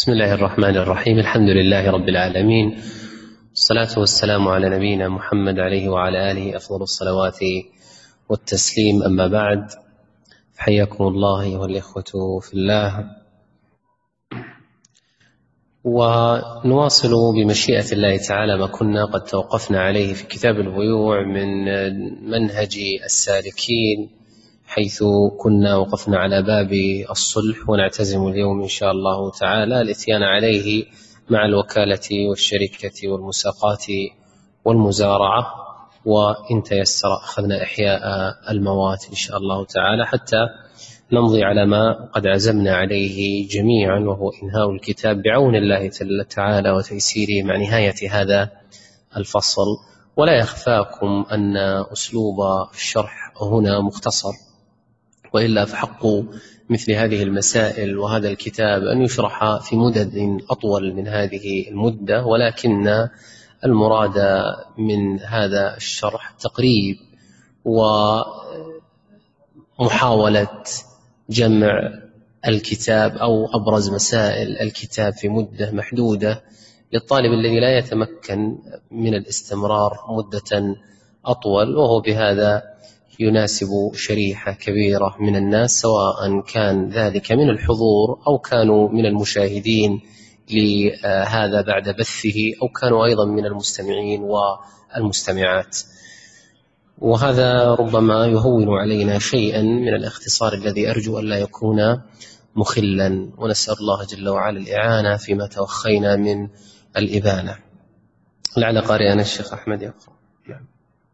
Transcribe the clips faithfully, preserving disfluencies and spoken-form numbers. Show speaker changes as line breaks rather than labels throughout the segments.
بسم الله الرحمن الرحيم. الحمد لله رب العالمين، والصلاة والسلام على نبينا محمد عليه وعلى آله أفضل الصلوات والتسليم. أما بعد، حياكم الله أيها الإخوة في الله، ونواصل بمشيئة الله تعالى ما كنا قد توقفنا عليه في كتاب البيوع من منهج السالكين، حيث كنا وقفنا على باب الصلح، ونعتزم اليوم إن شاء الله تعالى الإتيان عليه مع الوكالة والشركة والمساقات والمزارعة، وإن تيسر أخذنا إحياء الموات إن شاء الله تعالى، حتى نمضي على ما قد عزمنا عليه جميعا، وهو إنهاء الكتاب بعون الله تعالى وتيسيره مع نهاية هذا الفصل. ولا يخفاكم أن أسلوب الشرح هنا مختصر، وإلا فحق مثل هذه المسائل وهذا الكتاب أن يشرح في مدد أطول من هذه المدة، ولكن المراد من هذا الشرح تقريب ومحاولة جمع الكتاب أو أبرز مسائل الكتاب في مدة محدودة للطالب الذي لا يتمكن من الاستمرار مدة أطول، وهو بهذا يناسب شريحة كبيرة من الناس، سواء كان ذلك من الحضور أو كانوا من المشاهدين لهذا بعد بثه، أو كانوا أيضا من المستمعين والمستمعات. وهذا ربما يهون علينا شيئا من الاختصار الذي أرجو أن لا يكون مخلا، ونسأل الله جل وعلا الإعانة فيما توخينا من الإبانة. لعل قارئنا الشيخ أحمد يقرأ. نعم.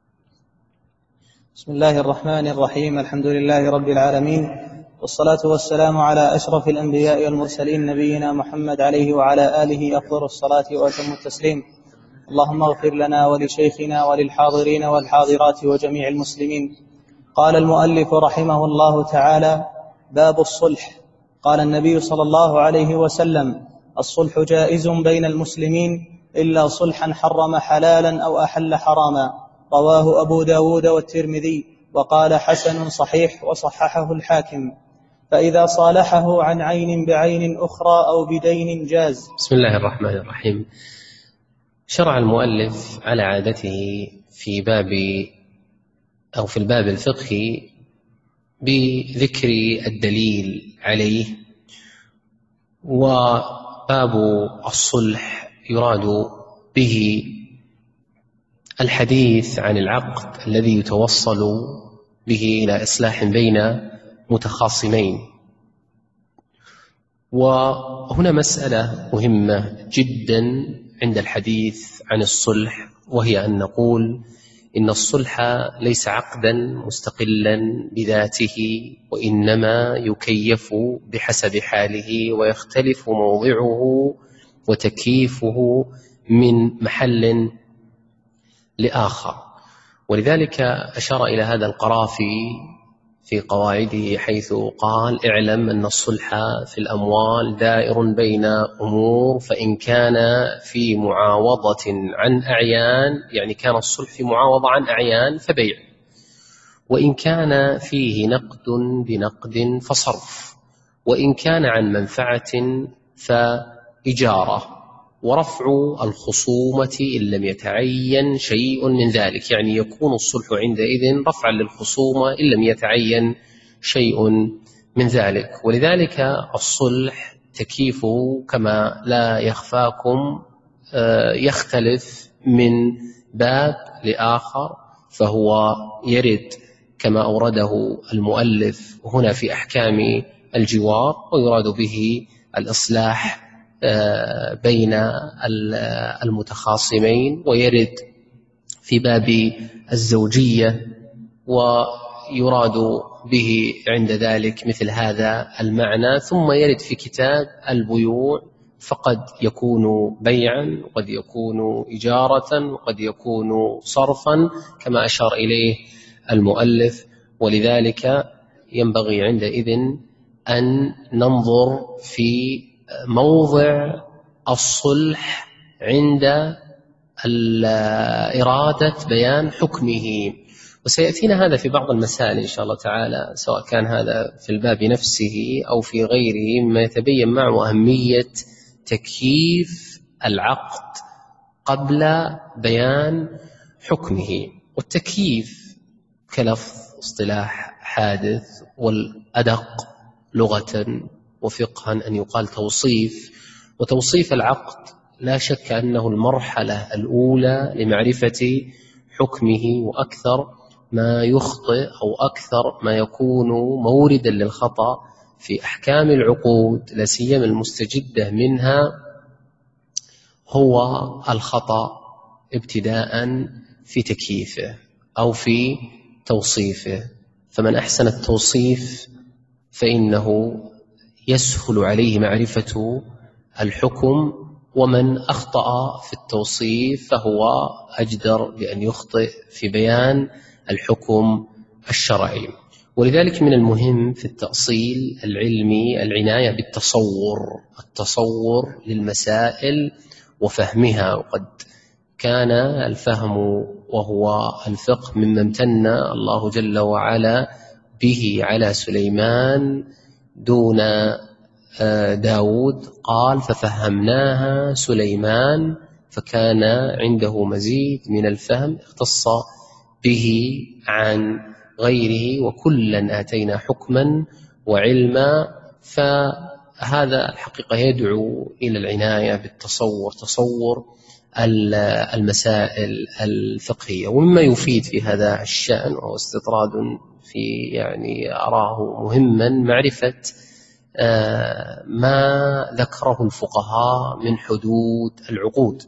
بسم الله الرحمن الرحيم. الحمد لله رب العالمين، والصلاة والسلام على أشرف الأنبياء والمرسلين، نبينا محمد عليه وعلى آله أفضل الصلاة وأتم التسليم. اللهم اغفر لنا ولشيخنا وللحاضرين والحاضرات وجميع المسلمين. قال المؤلف رحمه الله تعالى: باب الصلح. قال النبي صلى الله عليه وسلم: الصلح جائز بين المسلمين إلا صلحا حرم حلالا أو أحل حراما. رواه أبو داود والترمذي، وقال حسن صحيح، وصححه الحاكم. فإذا صالحه عن عين بعين أخرى أو بدين جاز.
بسم الله الرحمن الرحيم. شرع المؤلف على عادته في باب أو في الباب الفقهي بذكر الدليل عليه، وباب الصلح يراد به الحديث عن العقد الذي يتوصل به إلى إصلاح بين متخاصمين. وهنا مسألة مهمة جدا عند الحديث عن الصلح، وهي أن نقول إن الصلح ليس عقدا مستقلا بذاته، وإنما يكيف بحسب حاله، ويختلف موضعه وتكييفه من محل لآخر. ولذلك أشار إلى هذا القرافي في قواعده، حيث قال: اعلم أن الصلح في الأموال دائر بين أمور، فإن كان في معاوضة عن أعيان، يعني كان الصلح في معاوضة عن أعيان فبيع، وإن كان فيه نقد بنقد فصرف، وإن كان عن منفعة فإجارة، ورفع الخصومة إن لم يتعين شيء من ذلك، يعني يكون الصلح عندئذ رفعا للخصومة إن لم يتعين شيء من ذلك. ولذلك الصلح تكييفه كما لا يخفاكم يختلف من باب لآخر، فهو يرد كما أورده المؤلف هنا في أحكام الجوار، ويراد به الإصلاح بين المتخاصمين، ويرد في باب الزوجية، ويراد به عند ذلك مثل هذا المعنى، ثم يرد في كتاب البيوع، فقد يكون بيعا، وقد يكون إجارة، وقد يكون صرفا كما أشار إليه المؤلف. ولذلك ينبغي عندئذ أن ننظر في موضع الصلح عند إرادة بيان حكمه، وسيأتينا هذا في بعض المسائل إن شاء الله تعالى، سواء كان هذا في الباب نفسه أو في غيره، مما يتبين معه أهمية تكييف العقد قبل بيان حكمه. والتكييف كلفظ اصطلاح حادث، والأدق لغة وفقها أن يقال توصيف. وتوصيف العقد لا شك أنه المرحلة الأولى لمعرفة حكمه، وأكثر ما يخطئ أو أكثر ما يكون موردا للخطأ في أحكام العقود لا سيما المستجدة منها هو الخطأ ابتداء في تكييفه أو في توصيفه. فمن أحسن التوصيف فإنه يسهل عليه معرفة الحكم، ومن أخطأ في التوصيف فهو أجدر بأن يخطئ في بيان الحكم الشرعي. ولذلك من المهم في التأصيل العلمي العناية بالتصور، التصور للمسائل وفهمها. وقد كان الفهم وهو الفقه مما امتن الله جل وعلا به على سليمان دون داود. قال ففهمناها سليمان فكان عنده مزيد من الفهم اختص به عن غيره، وكلا آتينا حكما وعلما. فهذا الحقيقة يدعو إلى العناية بالتصور، تصور المسائل الفقهية. ومما يفيد في هذا الشأن وهو استطراد في يعني أراه مهما معرفة ما ذكره الفقهاء من حدود العقود،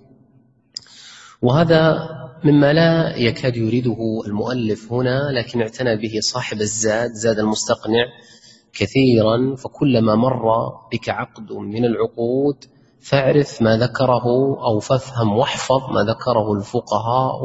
وهذا مما لا يكاد يريده المؤلف هنا، لكن اعتنى به صاحب الزاد زاد المستقنع كثيرا. فكلما مر بك عقد من العقود فاعرف ما ذكره أو فافهم واحفظ ما ذكره الفقهاء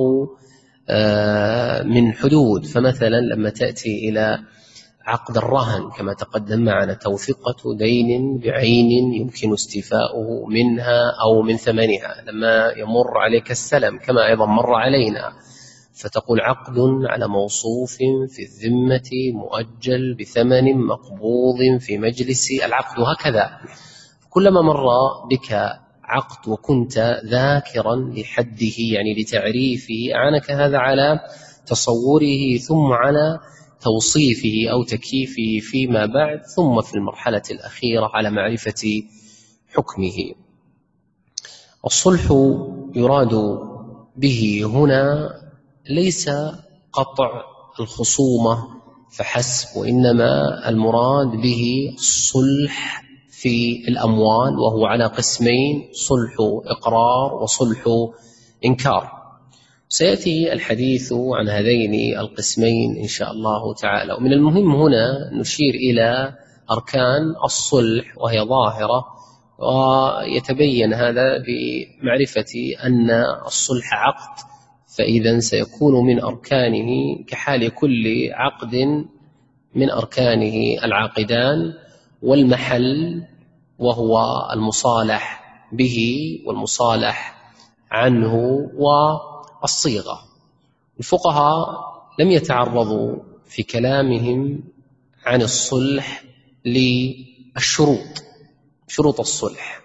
من حدود. فمثلا لما تأتي إلى عقد الرهن كما تقدم معنا، توثيقة دين بعين يمكن استيفاؤه منها أو من ثمنها، لما يمر عليك السلم كما أيضا مر علينا، فتقول عقد على موصوف في الذمة مؤجل بثمن مقبوض في مجلس العقد، وهكذا. كلما مر بك عقد وكنت ذاكرا لحده يعني لتعريفه أعانك هذا على تصوره ثم على توصيفه أو تكييفه فيما بعد، ثم في المرحلة الأخيرة على معرفة حكمه. الصلح يراد به هنا ليس قطع الخصومة فحسب، وإنما المراد به الصلح في الأموال، وهو على قسمين: صلح إقرار وصلح إنكار. سيأتي الحديث عن هذين القسمين إن شاء الله تعالى. ومن المهم هنا نشير إلى أركان الصلح وهي ظاهرة، ويتبين هذا بمعرفة أن الصلح عقد، فإذا سيكون من أركانه كحال كل عقد من أركانه العاقدان، والمحل وهو المصالح به والمصالح عنه، والصيغة. الفقهاء لم يتعرضوا في كلامهم عن الصلح للشروط، شروط الصلح.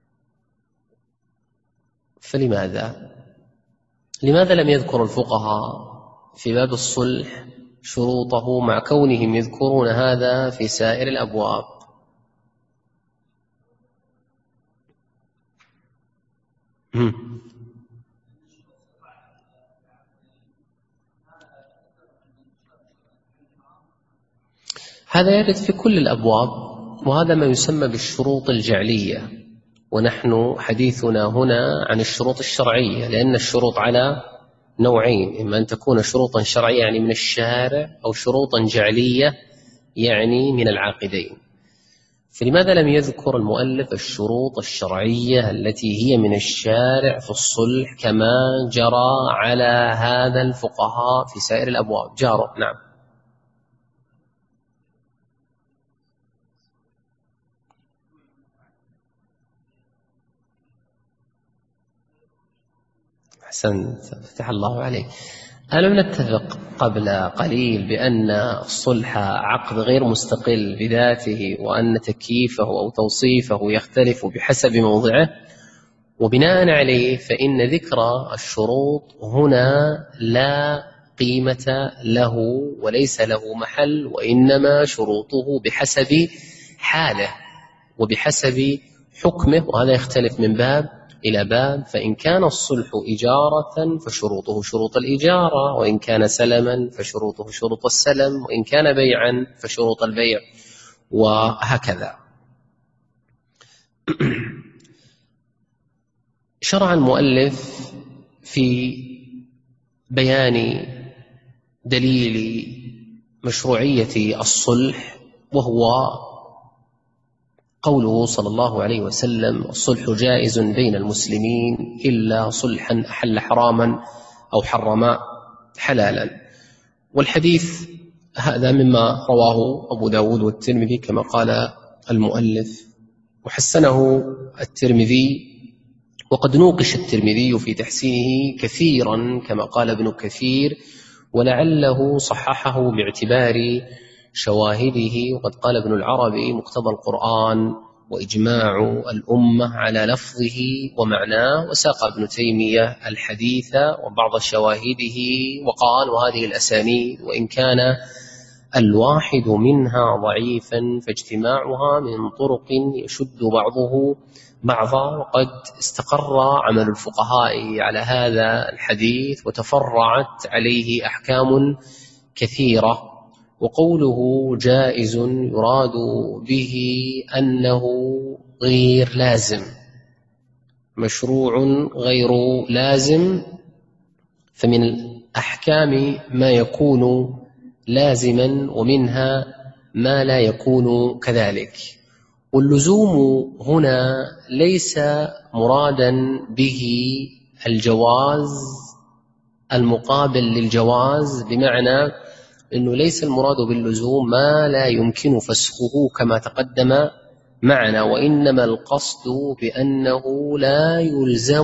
فلماذا؟ لماذا لم يذكر الفقهاء في باب الصلح شروطه مع كونهم يذكرون هذا في سائر الأبواب؟ هذا يرد في كل الأبواب، وهذا ما يسمى بالشروط الجعلية، ونحن حديثنا هنا عن الشروط الشرعية، لأن الشروط على نوعين: إما أن تكون شروطا شرعية يعني من الشارع، أو شروطا جعلية يعني من العاقدين. فلماذا لم يذكر المؤلف الشروط الشرعية التي هي من الشارع في الصلح كما جرى على هذا الفقهاء في سائر الأبواب؟ جاروا. نعم. أحسنت، فتح الله عليك. ألم نتفق قبل قليل بأن الصلح عقد غير مستقل بذاته، وأن تكييفه أو توصيفه يختلف بحسب موضعه؟ وبناء عليه فإن ذكر الشروط هنا لا قيمة له وليس له محل، وإنما شروطه بحسب حاله وبحسب حكمه، وهذا يختلف من باب إلى باب. فإن كان الصلح إجارة فشروطه شروط الإجارة، وإن كان سلما فشروطه شروط السلم، وإن كان بيعا فشروط البيع، وهكذا. شرع المؤلف في بيان دليل مشروعية الصلح، وهو قوله صلى الله عليه وسلم: الصلح جائز بين المسلمين إلا صلحا أحل حراما أو حرم حلالا. والحديث هذا مما رواه أبو داود والترمذي كما قال المؤلف، وحسنه الترمذي، وقد نوقش الترمذي في تحسينه كثيرا كما قال ابن كثير، ولعله صححه باعتبار شواهده. وقد قال ابن العربي: مقتضى القرآن وإجماع الأمة على لفظه ومعناه. وساق ابن تيمية الحديث وبعض شواهده وقال: وهذه الأسانيد وإن كان الواحد منها ضعيفا فاجتماعها من طرق يشد بعضه بعضا. وقد استقر عمل الفقهاء على هذا الحديث وتفرعت عليه أحكام كثيرة. وقوله جائز يراد به أنه غير لازم، مشروع غير لازم. فمن الأحكام ما يكون لازما، ومنها ما لا يكون كذلك. واللزوم هنا ليس مرادا به الجواز المقابل للجواز، بمعنى أنه ليس المراد باللزوم ما لا يمكن فسخه كما تقدم معنا، وإنما القصد بأنه لا يلزم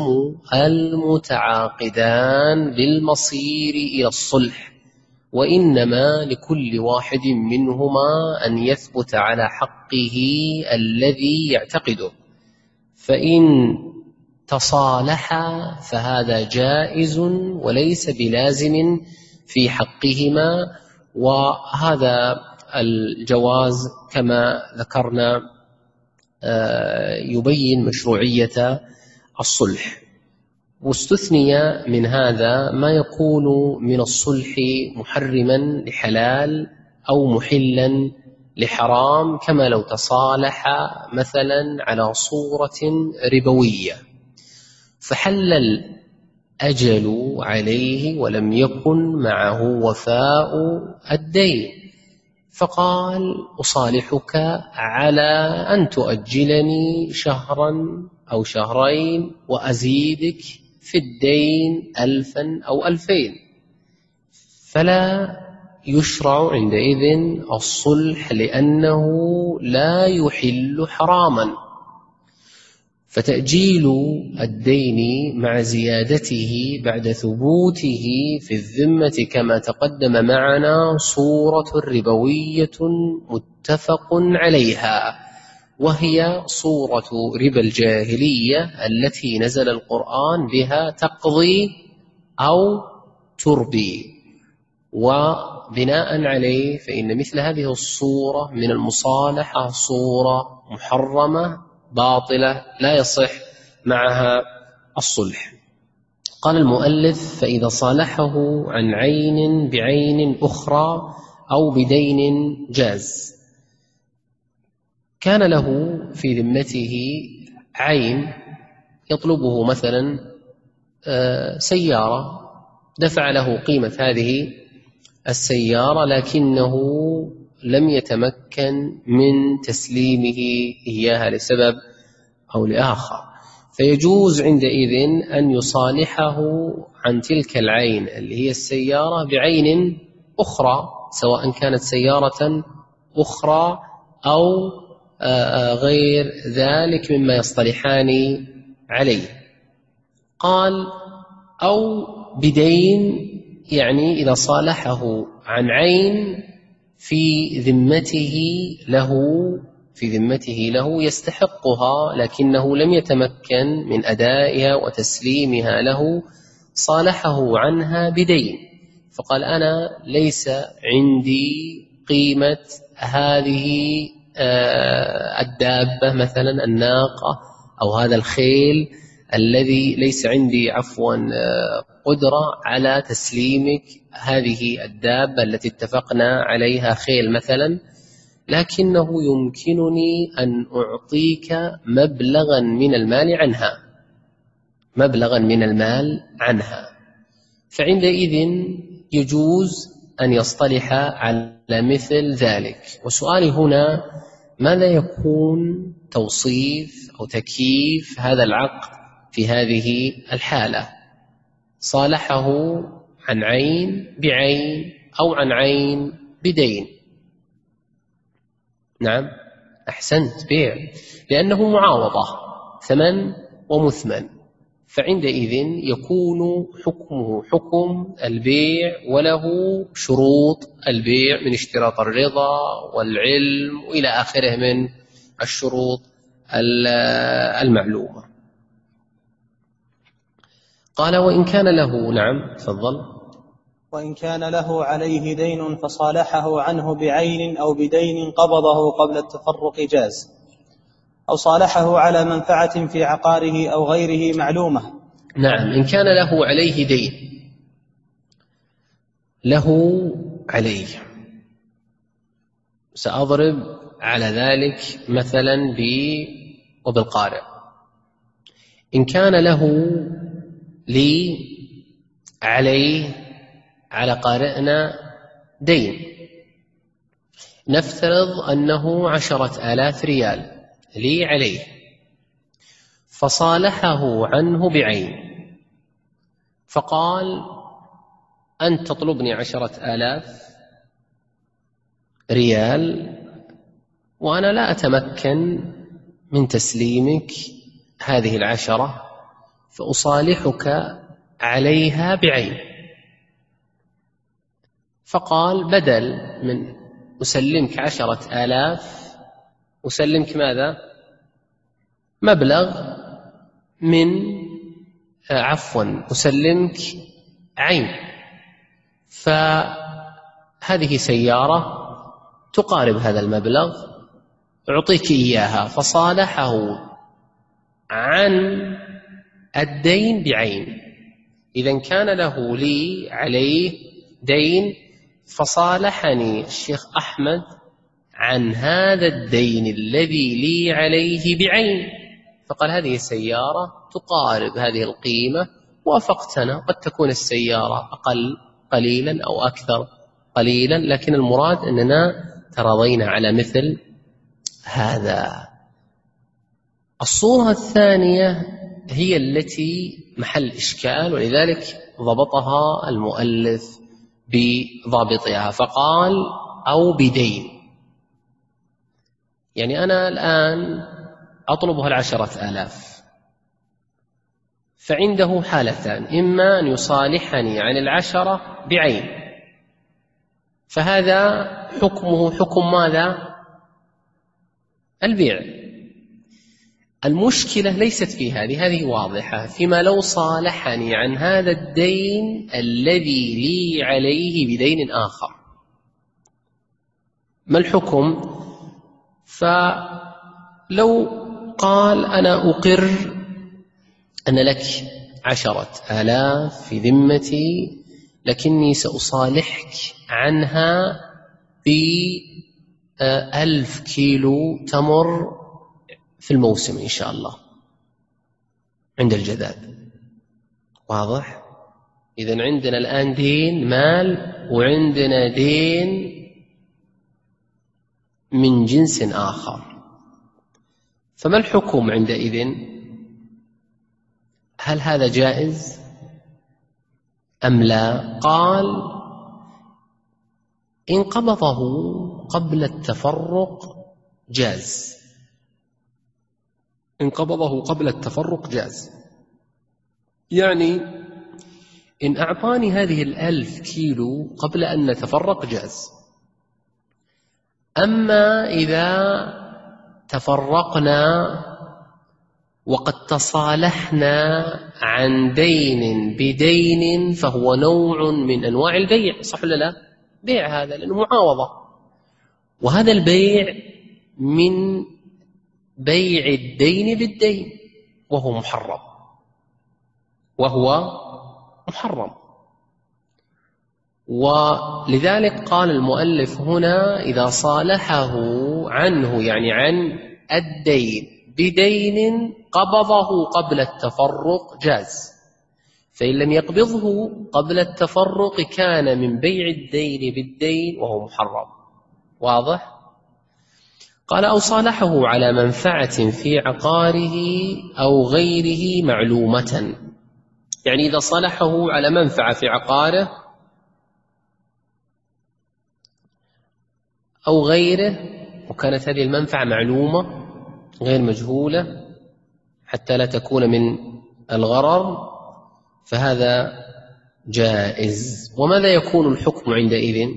المتعاقدان بالمصير إلى الصلح، وإنما لكل واحد منهما أن يثبت على حقه الذي يعتقده. فإن تصالحا فهذا جائز وليس بلازم في حقهما، وهذا الجواز كما ذكرنا يبين مشروعية الصلح. واستثني من هذا ما يكون من الصلح محرما لحلال أو محلا لحرام، كما لو تصالح مثلا على صورة ربوية فحل الأجل عليه ولم يكن معه وفاء الدين، فقال: أصالحك على أن تؤجلني شهرا أو شهرين وأزيدك في الدين ألفا أو ألفين، فلا يشرع عندئذ الصلح لأنه لا يحل حراما. فتأجيل الدين مع زيادته بعد ثبوته في الذمة كما تقدم معنا صورة ربوية متفق عليها، وهي صورة ربا الجاهلية التي نزل القرآن بها تقضي أو تربي. وبناء عليه فإن مثل هذه الصورة من المصالحة صورة محرمة باطلة لا يصح معها الصلح. قال المؤلف: فإذا صالحه عن عين بعين أخرى أو بدين جاز. كان له في ذمته عين يطلبه مثلا سيارة، دفع له قيمة هذه السيارة لكنه لم يتمكن من تسليمه إياها لسبب أو لآخر، فيجوز عندئذ أن يصالحه عن تلك العين اللي هي السيارة بعين أخرى، سواء كانت سيارة أخرى أو غير ذلك مما يصطلحان عليه. قال: أو بدين يعني إذا صالحه عن عين في ذمته له في ذمته له يستحقها لكنه لم يتمكن من أدائها وتسليمها له، صالحه عنها بدين، فقال أنا ليس عندي قيمة هذه الدابة مثلا الناقة أو هذا الخيل الذي ليس عندي عفوا قدرة على تسليمك هذه الدابة التي اتفقنا عليها خيل مثلا، لكنه يمكنني أن أعطيك مبلغا من المال عنها مبلغا من المال عنها فعندئذ يجوز أن يصطلح على مثل ذلك. وسؤالي هنا ماذا يكون توصيف أو تكييف هذا العقد في هذه الحالة؟ صالحه عن عين بعين أو عن عين بدين؟ نعم أحسنت، بيع، لأنه معاوضة ثمن ومثمن، فعندئذ يكون حكمه حكم البيع وله شروط البيع من اشتراط الرضا والعلم وإلى آخره من الشروط المعلومة. قال وإن كان له، نعم تفضل.
وإن كان له عليه دين فصالحه عنه بعين أو بدين قبضه قبل التفرق جاز، أو صالحه على منفعة في عقاره أو غيره معلومة.
نعم، إن كان له عليه دين، له عليه، سأضرب على ذلك مثلا ب وبالقارئ. إن كان له لي عليه على قارئنا دين، نفترض أنه عشرة آلاف ريال لي عليه، فصالحه عنه بعين، فقال أنت تطلبني عشرة آلاف ريال وأنا لا أتمكن من تسليمك هذه العشرة، فأصالحك عليها بعين. فقال بدل من أسلمك عشرة آلاف أسلمك ماذا؟ مبلغ من عفوا أسلمك عين، فهذه سيارة تقارب هذا المبلغ أعطيك إياها، فصالحه عن الدين بعين. إذن كان له لي عليه دين، فصالحني الشيخ أحمد عن هذا الدين الذي لي عليه بعين، فقال هذه السيارة تقارب هذه القيمة، وافقتنا، قد تكون السيارة أقل قليلا أو أكثر قليلا، لكن المراد أننا تراضينا على مثل هذا. الصورة الثانية هي التي محل إشكال، ولذلك ضبطها المؤلف بضابطها، فقال أو بدين. يعني أنا الآن أطلبها العشرة آلاف، فعنده حالتان، إما أن يصالحني عن العشرة بعين، فهذا حكمه حكم ماذا؟ البيع. المشكلة ليست في هذه، هذه واضحة، فيما لو صالحني عن هذا الدين الذي لي عليه بدين آخر، ما الحكم؟ فلو قال أنا أقر أن لك عشرة آلاف في ذمتي، لكني سأصالحك عنها بألف كيلو تمر في الموسم إن شاء الله عند الجذاب. واضح؟ إذن عندنا الآن دين مال وعندنا دين من جنس آخر، فما الحكم عندئذ؟ هل هذا جائز أم لا؟ قال إن قبضه قبل التفرق جاز، إن قبضه قبل التفرق جاز، يعني إن أعطاني هذه الألف كيلو قبل أن نتفرق جاز. أما إذا تفرقنا وقد تصالحنا عن دين بدين فهو نوع من أنواع البيع، صح ولا لا؟ بيع هذا لأنه معاوضة، وهذا البيع من بيع الدين بالدين وهو محرم، وهو محرم. ولذلك قال المؤلف هنا إذا صالحه عنه، يعني عن الدين بدين قبضه قبل التفرق جاز، فإن لم يقبضه قبل التفرق كان من بيع الدين بالدين وهو محرم. واضح؟ قال أو صالحه على منفعة في عقاره أو غيره معلومة، يعني إذا صالحه على منفعة في عقاره أو غيره وكانت هذه المنفعة معلومة غير مجهولة حتى لا تكون من الغرر، فهذا جائز. وماذا يكون الحكم عندئذ؟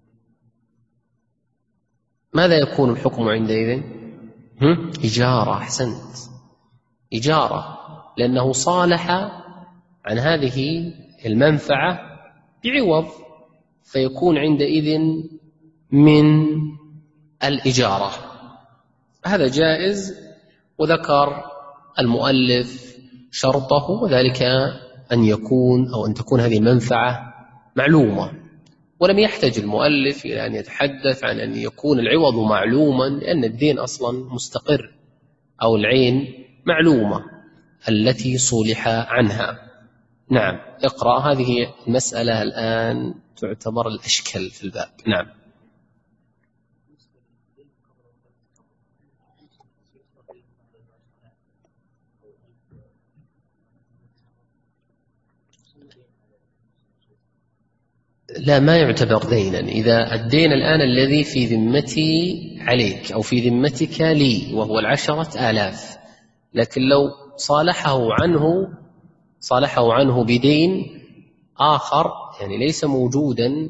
ماذا يكون الحكم عندئذ؟ إجارة. أحسنت، إجارة، لأنه صالح عن هذه المنفعة بعوض، فيكون عندئذ من الإجارة. هذا جائز. وذكر المؤلف شرطه، وذلك أن يكون أو أن تكون هذه المنفعة معلومة، ولم يحتج المؤلف إلى أن يتحدث عن أن يكون العوض معلوما، لأن الدين أصلا مستقر أو العين معلومة التي صلح عنها. نعم، اقرأ. هذه المسألة الآن تعتبر الأشكل في الباب. نعم. لا، ما يعتبر دينا. إذا الدين الآن الذي في ذمتي عليك أو في ذمتك لي وهو العشرة آلاف، لكن لو صالحه عنه صالحه عنه بدين آخر يعني ليس موجودا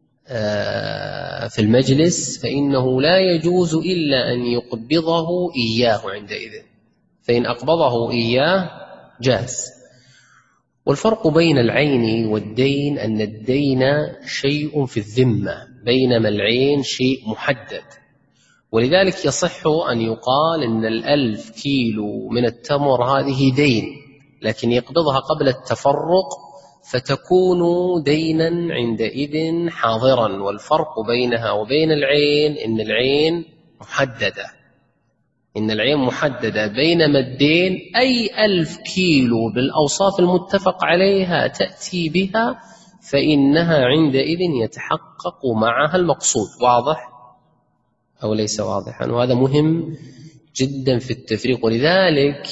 في المجلس، فإنه لا يجوز إلا أن يقبضه إياه عندئذ، فإن أقبضه إياه جاز. والفرق بين العين والدين أن الدين شيء في الذمة، بينما العين شيء محدد. ولذلك يصح أن يقال إن الألف كيلو من التمر هذه دين، لكن يقبضها قبل التفرق فتكون دينا عندئذ حاضرا. والفرق بينها وبين العين إن العين محددة إن العين محددة بينما الدين أي ألف كيلو بالأوصاف المتفق عليها تأتي بها فإنها عندئذ يتحقق معها المقصود. واضح أو ليس واضحا؟ وهذا مهم جدا في التفريق. ولذلك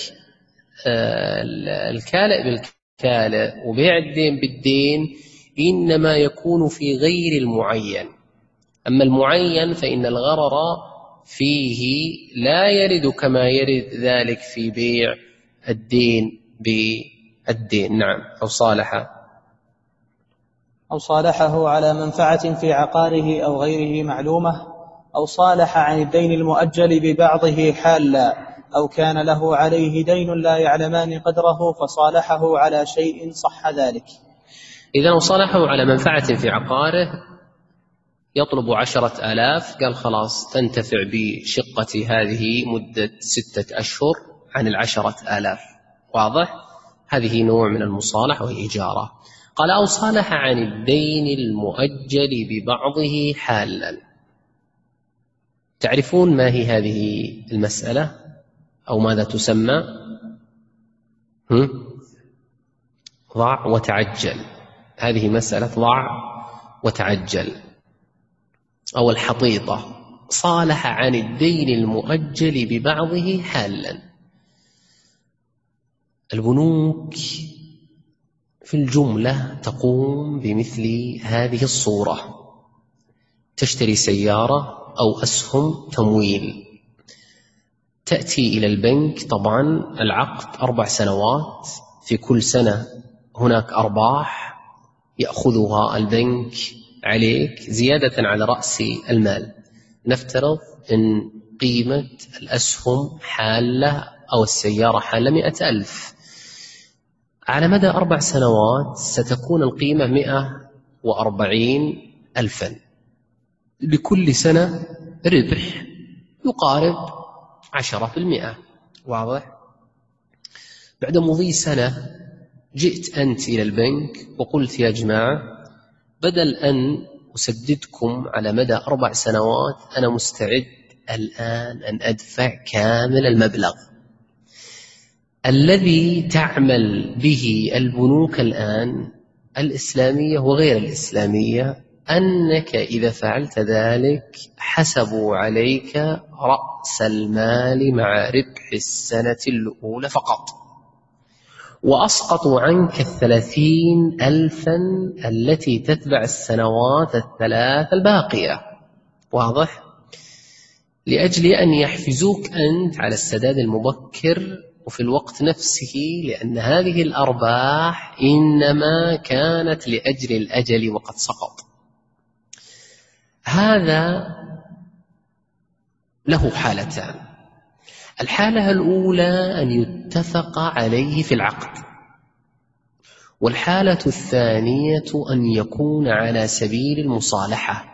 الكالئ بالكالئ وبيع الدين بالدين إنما يكون في غير المعين، أما المعين فإن الغرر فيه لا يرد كما يرد ذلك في بيع الدين بالدين. نعم. أو صالح
أو صالحه على منفعة في عقاره أو غيره معلومة، أو صالح عن الدين المؤجل ببعضه حالا، أو كان له عليه دين لا يعلمان قدره فصالحه على شيء صح ذلك.
إذا صالحه على منفعة في عقاره يطلب عشرة آلاف، قال خلاص تنتفع بشقة هذه مدة ستة أشهر عن العشرة آلاف. واضح؟ هذه نوع من المصالح وهي إجارة. قال أو صالح عن الدين المؤجل ببعضه حالا. تعرفون ما هي هذه المسألة أو ماذا تسمى؟ هم؟ ضع وتعجل. هذه مسألة ضع وتعجل أو الحطيطة. صالح عن الدين المؤجل ببعضه حالا. البنوك في الجملة تقوم بمثل هذه الصورة: تشتري سيارة أو أسهم تمويل، تأتي إلى البنك. طبعا العقد أربع سنوات، في كل سنة هناك أرباح، يأخذها البنك عليك زيادة على رأس المال. نفترض أن قيمة الأسهم حالة أو السيارة حالة مئة ألف، على مدى أربع سنوات ستكون القيمة مئة وأربعين ألفا، لكل سنة ربح يقارب عشرة بالمئة. واضح؟ بعد مضي سنة جئت أنت إلى البنك وقلت يا جماعة بدل أن أسددكم على مدى أربع سنوات أنا مستعد الآن أن أدفع كامل المبلغ. الذي تعمل به البنوك الآن الإسلامية وغير الإسلامية أنك إذا فعلت ذلك حسبوا عليك رأس المال مع ربح السنة الأولى فقط، وأسقطوا عنك الثلاثين ألفا التي تتبع السنوات الثلاث الباقية. واضح؟ لأجل أن يحفزوك أنت على السداد المبكر، وفي الوقت نفسه لأن هذه الأرباح إنما كانت لأجل الأجل وقد سقط. هذا له حالتان. الحالة الأولى أن يتفق عليه في العقد، والحالة الثانية أن يكون على سبيل المصالحة.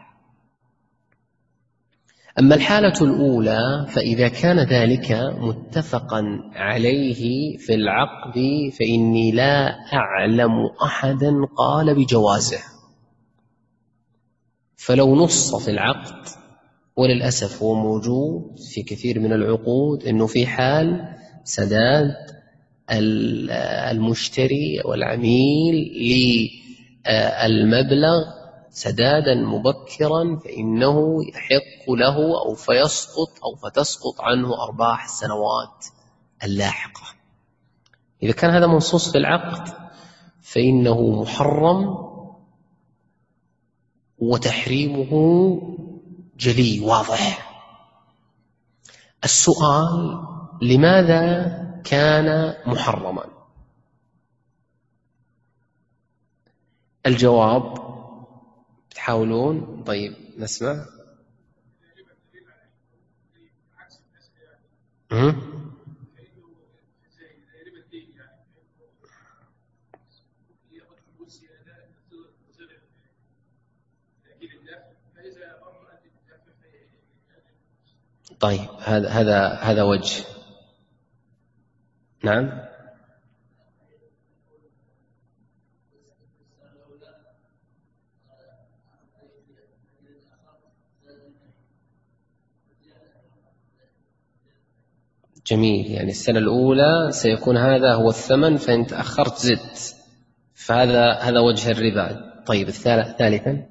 أما الحالة الأولى فإذا كان ذلك متفقا عليه في العقد فإني لا أعلم أحدا قال بجوازه. فلو نص في العقد، وللأسف هو موجود في كثير من العقود، أنه في حال سداد المشتري والعميل للمبلغ سدادا مبكرا فإنه يحق له أو فيسقط أو فتسقط عنه أرباح السنوات اللاحقة. إذا كان هذا منصوص في العقد فإنه محرم، وتحريمه جلي واضح. السؤال: لماذا كان محرما؟ الجواب تحاولون؟ طيب نسمع. أه؟ طيب هذا هذا هذا وجه. نعم. جميل، يعني السنة الأولى سيكون هذا هو الثمن، فإن تأخرت زدت، فهذا هذا وجه الربا. طيب ثالثا.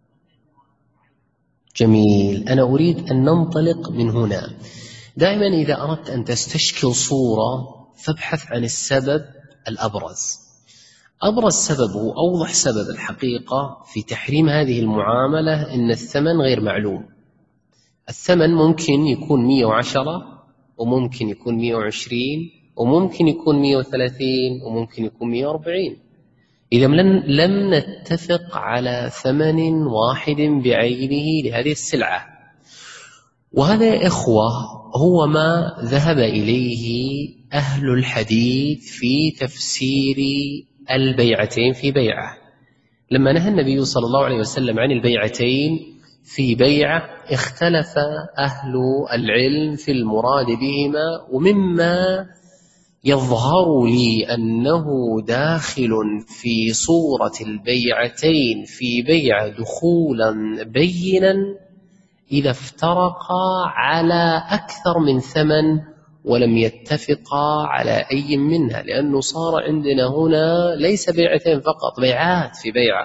جميل، أنا أريد أن ننطلق من هنا. دائما إذا أردت أن تستشكل صورة فابحث عن السبب الأبرز. أبرز سبب وأوضح سبب الحقيقة في تحريم هذه المعاملة إن الثمن غير معلوم. الثمن ممكن يكون مئة وعشرة، وممكن يكون مئة وعشرين، وممكن يكون مئة وثلاثين، وممكن يكون مئة وأربعين. إذا لم نتفق على ثمن واحد بعينه لهذه السلعة. وهذا يا إخوة هو ما ذهب إليه أهل الحديث في تفسير البيعتين في بيعة. لما نهى النبي صلى الله عليه وسلم عن البيعتين في بيعة اختلف أهل العلم في المراد بهما، ومما يظهر لي أنه داخل في صورة البيعتين في بيعة دخولا بينا إذا افترقا على أكثر من ثمن ولم يتفقا على أي منها، لأنه صار عندنا هنا ليس بيعتين فقط، بيعات في بيعة.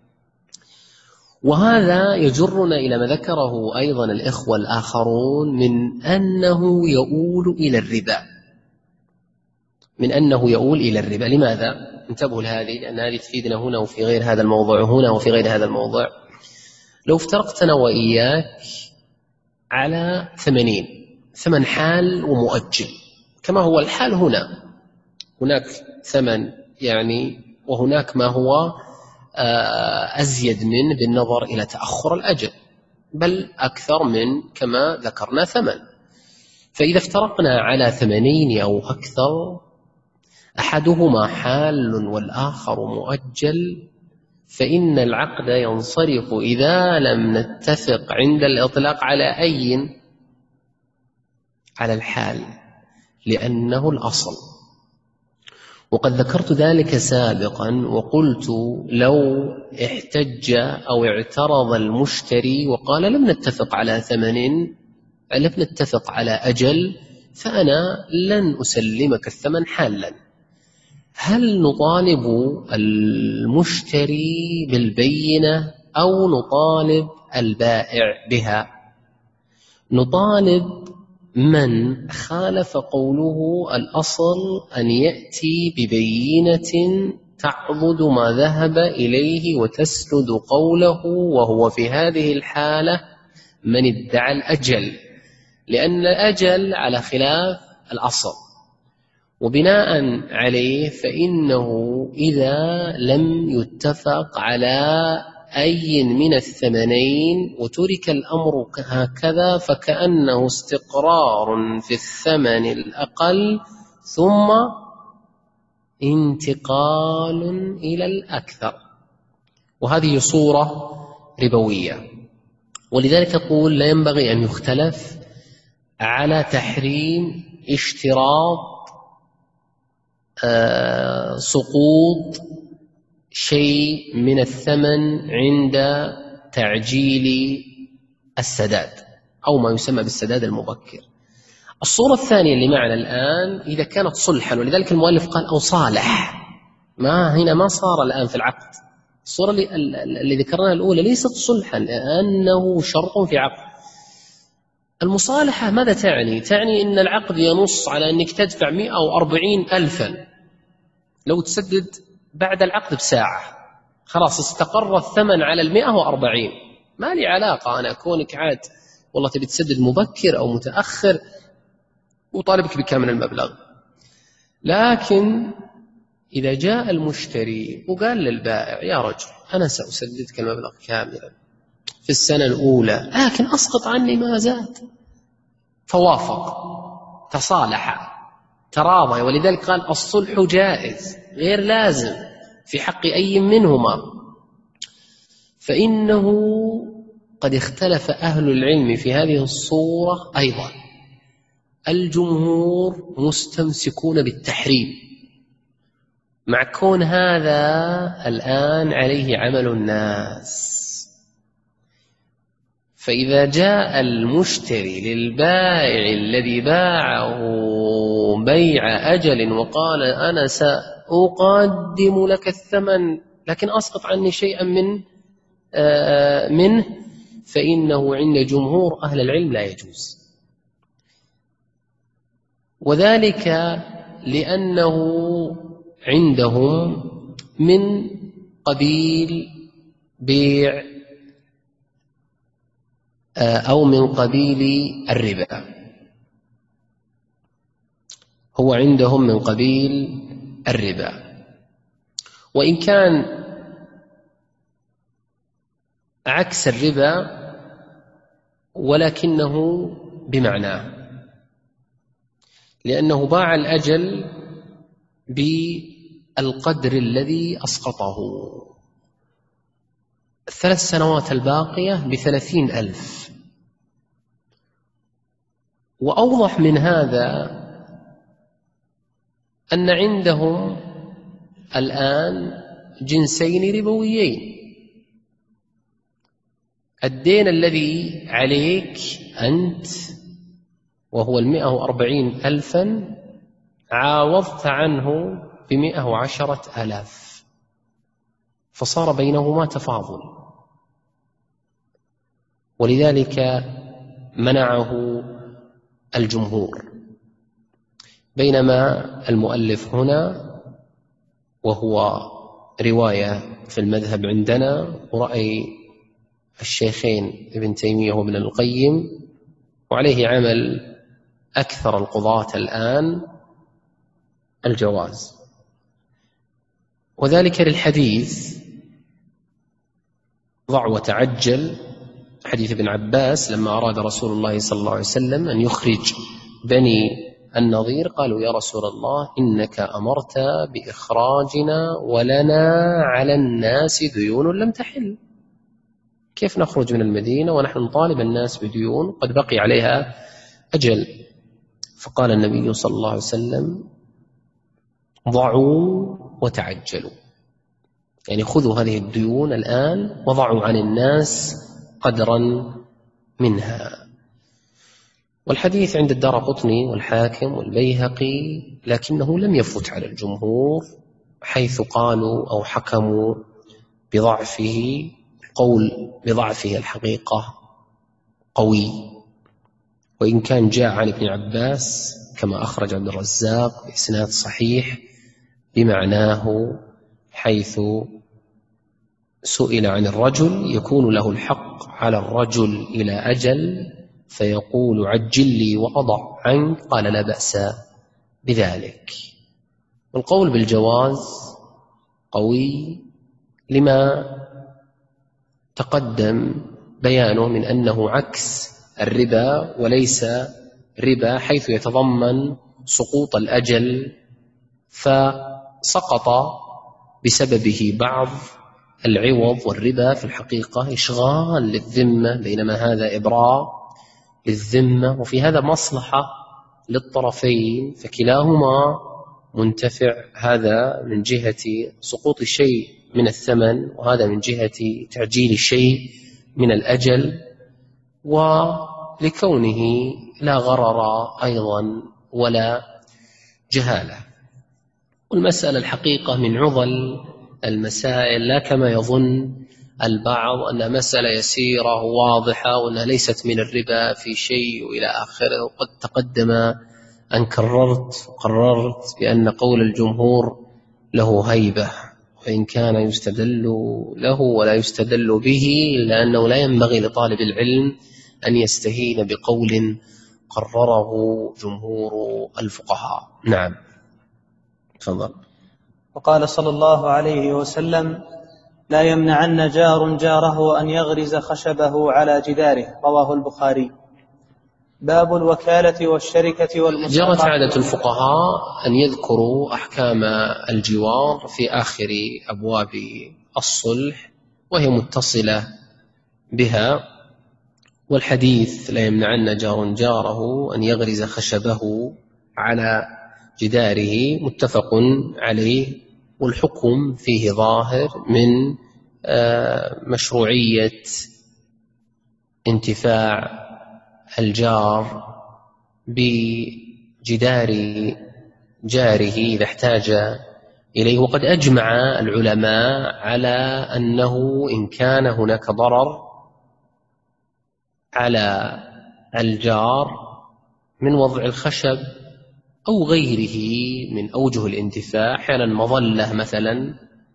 وهذا يجرنا إلى ما ذكره أيضا الإخوة الآخرون من أنه يؤول إلى الربا من أنه يؤول إلى الربا. لماذا؟ انتبهوا لهذه، لأن هذه تفيدنا هنا وفي غير هذا الموضوع، هنا وفي غير هذا الموضوع. لو افترقتنا وإياك على ثمانين، ثمن حال ومؤجل كما هو الحال هنا، هناك ثمن يعني وهناك ما هو أزيد منه بالنظر إلى تأخر الأجل، بل أكثر من كما ذكرنا ثمن. فإذا افترقنا على ثمنين أو أكثر أحدهما حال والآخر مؤجل، فإن العقد ينصرف إذا لم نتفق عند الإطلاق على أي على الحال، لأنه الأصل. وقد ذكرت ذلك سابقا وقلت لو احتج أو اعترض المشتري وقال لم نتفق على ثمن، لم نتفق على أجل، فأنا لن أسلمك الثمن حالا. هل نطالب المشتري بالبينة أو نطالب البائع بها؟ نطالب من خالف قوله الأصل أن يأتي ببينة تعضد ما ذهب إليه وتسند قوله، وهو في هذه الحالة من ادعى الأجل، لأن الأجل على خلاف الأصل. وبناء عليه فإنه إذا لم يتفق على أي من الثمنين وترك الأمر هكذا فكأنه استقرار في الثمن الأقل ثم انتقال إلى الأكثر، وهذه صورة ربوية. ولذلك أقول لا ينبغي أن يختلف على تحريم اشتراط آه سقوط شيء من الثمن عند تعجيل السداد أو ما يسمى بالسداد المبكر. الصورة الثانية اللي معنا الآن إذا كانت صلحا، ولذلك المؤلف قال أو صالح، ما هنا ما صار الآن في العقد. الصورة اللي, اللي ذكرناها الأولى ليست صلحا لأنه شرط في عقد. المصالحة ماذا تعني؟ تعني إن العقد ينص على أنك تدفع مئة وأربعين ألفا لو تسدد بعد العقد بساعة، خلاص استقر الثمن على المئة وأربعين، ما لي علاقة أنا كونك عاد والله تبي تسدد مبكر أو متأخر وطالبك بكامل المبلغ. لكن إذا جاء المشتري وقال للبائع يا رجل أنا سأسددك المبلغ كاملا في السنة الأولى لكن أسقط عني ما زاد، فوافق، تصالح، تراضى. ولذلك قال الصلح جائز غير لازم في حق أي منهما. فإنه قد اختلف أهل العلم في هذه الصورة أيضا. الجمهور مستمسكون بالتحريم مع كون هذا الآن عليه عمل الناس. فإذا جاء المشتري للبائع الذي باعه بيع أجل وقال أنا سأقدم لك الثمن لكن أسقط عني شيئا من آه منه، فإنه عند جمهور أهل العلم لا يجوز، وذلك لأنه عندهم من قبيل بيع أو من قبيل الربا، هو عندهم من قبيل الربا، وإن كان عكس الربا ولكنه بمعناه، لأنه باع الأجل بالقدر الذي أسقطه، الثلاث سنوات الباقية بثلاثين ألف. وأوضح من هذا أن عندهم الآن جنسين ربويين، الدين الذي عليك أنت وهو المئة وأربعين ألفا عاوضت عنه بمئة وعشرة آلاف، فصار بينهما تفاضل، ولذلك منعه الجمهور. بينما المؤلف هنا وهو رواية في المذهب عندنا ورأي الشيخين ابن تيمية وابن القيم، وعليه عمل أكثر القضاة الآن، الجواز، وذلك للحديث ضع وتعجل، حديث ابن عباس لما أراد رسول الله صلى الله عليه وسلم أن يخرج بني النضير قالوا يا رسول الله إنك أمرت بإخراجنا ولنا على الناس ديون لم تحل، كيف نخرج من المدينة ونحن نطالب الناس بديون قد بقي عليها أجل؟ فقال النبي صلى الله عليه وسلم ضعوا وتعجلوا، يعني خذوا هذه الديون الآن وضعوا عن الناس قدرا منها. والحديث عند الدارقطني والحاكم والبيهقي، لكنه لم يفت على الجمهور حيث قالوا أو حكموا بضعفه. قول بضعفه الحقيقة قوي، وإن كان جاء عن ابن عباس كما أخرج عبد الرزاق بإسناد صحيح بمعناه، حيث سئل عن الرجل يكون له الحق على الرجل إلى أجل فيقول عجل لي وأضع عنك، قال لا بأس بذلك. والقول بالجواز قوي لما تقدم بيانه من أنه عكس الربا وليس ربا، حيث يتضمن سقوط الأجل فسقط بسببه بعض العوض، والربا في الحقيقة إشغال للذمة، بينما هذا إبراء للذمة، وفي هذا مصلحة للطرفين فكلاهما منتفع، هذا من جهة سقوط شيء من الثمن وهذا من جهة تعجيل شيء من الأجل، ولكونه لا غرر أيضا ولا جهالة. والمسألة الحقيقة من عضل المسائل، لا كما يظن البعض أن مسألة يسيرة واضحة وأنها ليست من الربا في شيء وإلى آخره. وقد تقدم أن كررت وقررت بأن قول الجمهور له هيبة، وإن كان يستدل له ولا يستدل به، إلا أنه لا ينبغي لطالب العلم أن يستهين بقول قرره جمهور الفقهاء. نعم تفضل.
وقال صلى الله عليه وسلم لا يمنعن جار جاره أن يغرز خشبه على جداره، رواه البخاري. باب الوكالة والشركة والمساقة.
جرت عادة الفقهاء أن يذكروا أحكام الجوار في آخر أبواب الصلح وهي متصلة بها، والحديث لا يمنعن جار جاره أن يغرز خشبه على جداره متفق عليه، والحكم فيه ظاهر من مشروعية انتفاع الجار بجدار جاره إذا احتاج إليه. وقد أجمع العلماء على أنه إن كان هناك ضرر على الجار من وضع الخشب أو غيره من أوجه الانتفاع، أحيانا مظلة مثلا،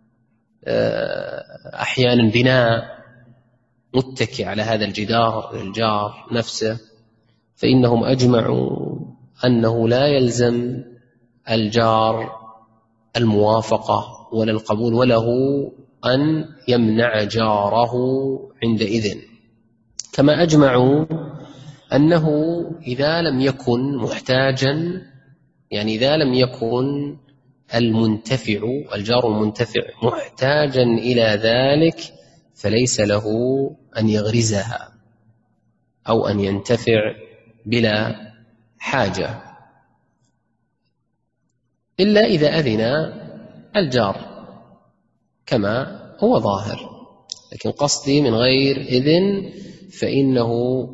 أحيانا بناء متكئ على هذا الجدار للجار نفسه، فإنهم أجمعوا أنه لا يلزم الجار الموافقة ولا القبول، وله أن يمنع جاره عندئذ. كما أجمعوا أنه إذا لم يكن محتاجا، يعني إذا لم يكن المنتفع الجار المنتفع محتاجا إلى ذلك فليس له أن يغرزها أو أن ينتفع بلا حاجة، إلا إذا أذن الجار كما هو ظاهر. لكن قصدي من غير إذن فإنه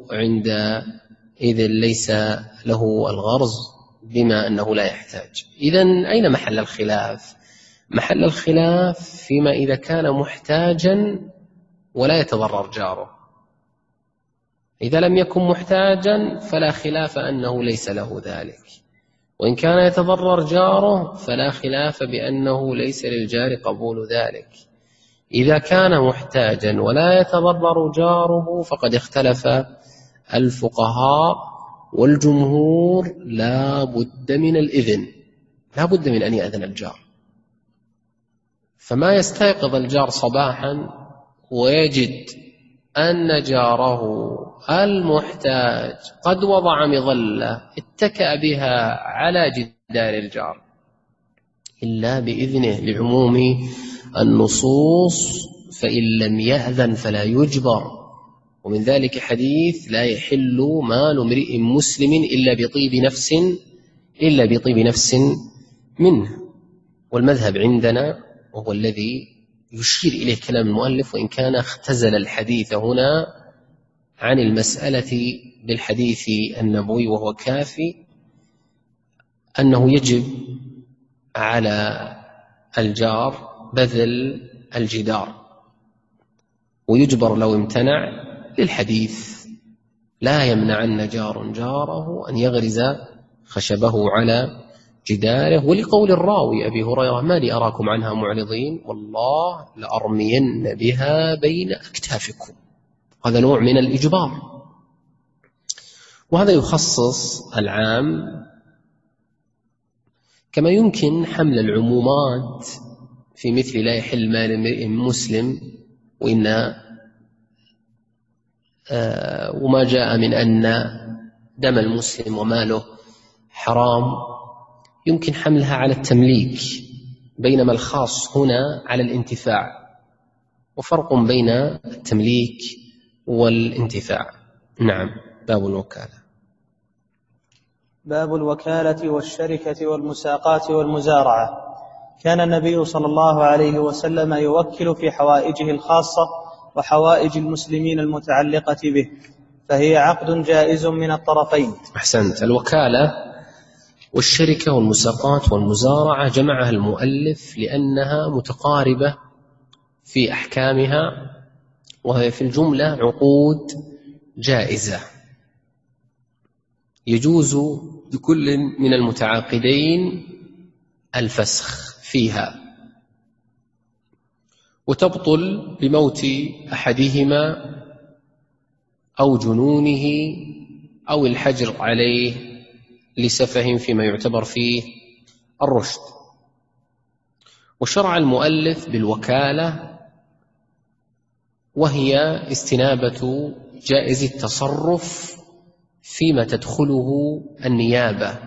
عندئذ ليس له الغرز بما أنه لا يحتاج. إذن أين محل الخلاف؟ محل الخلاف فيما إذا كان محتاجا ولا يتضرر جاره. إذا لم يكن محتاجا فلا خلاف أنه ليس له ذلك، وإن كان يتضرر جاره فلا خلاف بأنه ليس للجار قبول ذلك. إذا كان محتاجا ولا يتضرر جاره فقد اختلف الفقهاء، والجمهور لا بد من الإذن، لا بد من أن يأذن الجار. فما يستيقظ الجار صباحا ويجد أن جاره المحتاج قد وضع مظلة اتكأ بها على جدار الجار إلا بإذنه لعموم النصوص، فإن لم يأذن فلا يجبر. ومن ذلك حديث لا يحل مال امرئ مسلم إلا بطيب نفس إلا بطيب نفس منه. والمذهب عندنا وهو الذي يشير إليه كلام المؤلف، وإن كان اختزل الحديث هنا عن المسألة بالحديث النبوي وهو كافي، أنه يجب على الجار بذل الجدار، ويجبر لو امتنع للحديث لا يمنعن جار جاره أن يغرز خشبه على جداره، ولقول الراوي أبي هريرة ما لي أراكم عنها معرضين والله لأرمين بها بين أكتافكم. هذا نوع من الإجبار، وهذا يخصص العام، كما يمكن حمل العمومات في مثل لا يحل مال امرئ مسلم وإن آه وما جاء من أن دم المسلم وماله حرام، يمكن حملها على التمليك، بينما الخاص هنا على الانتفاع، وفرق بين التمليك والانتفاع. نعم. باب الوكالة.
باب الوكالة والشركة والمساقات والمزارعة. كان النبي صلى الله عليه وسلم يوكل في حوائجه الخاصة وحوائج المسلمين المتعلقة به، فهي عقد جائز من الطرفين.
أحسنت. الوكالة والشركة والمساقات والمزارعة جمعها المؤلف لأنها متقاربة في أحكامها، وهي في الجملة عقود جائزة يجوز لكل من المتعاقدين الفسخ فيها، وتبطل بموت أحدهما أو جنونه أو الحجر عليه لسفه فيما يعتبر فيه الرشد. وشرع المؤلف بالوكالة وهي استنابة جائز التصرف فيما تدخله النيابة،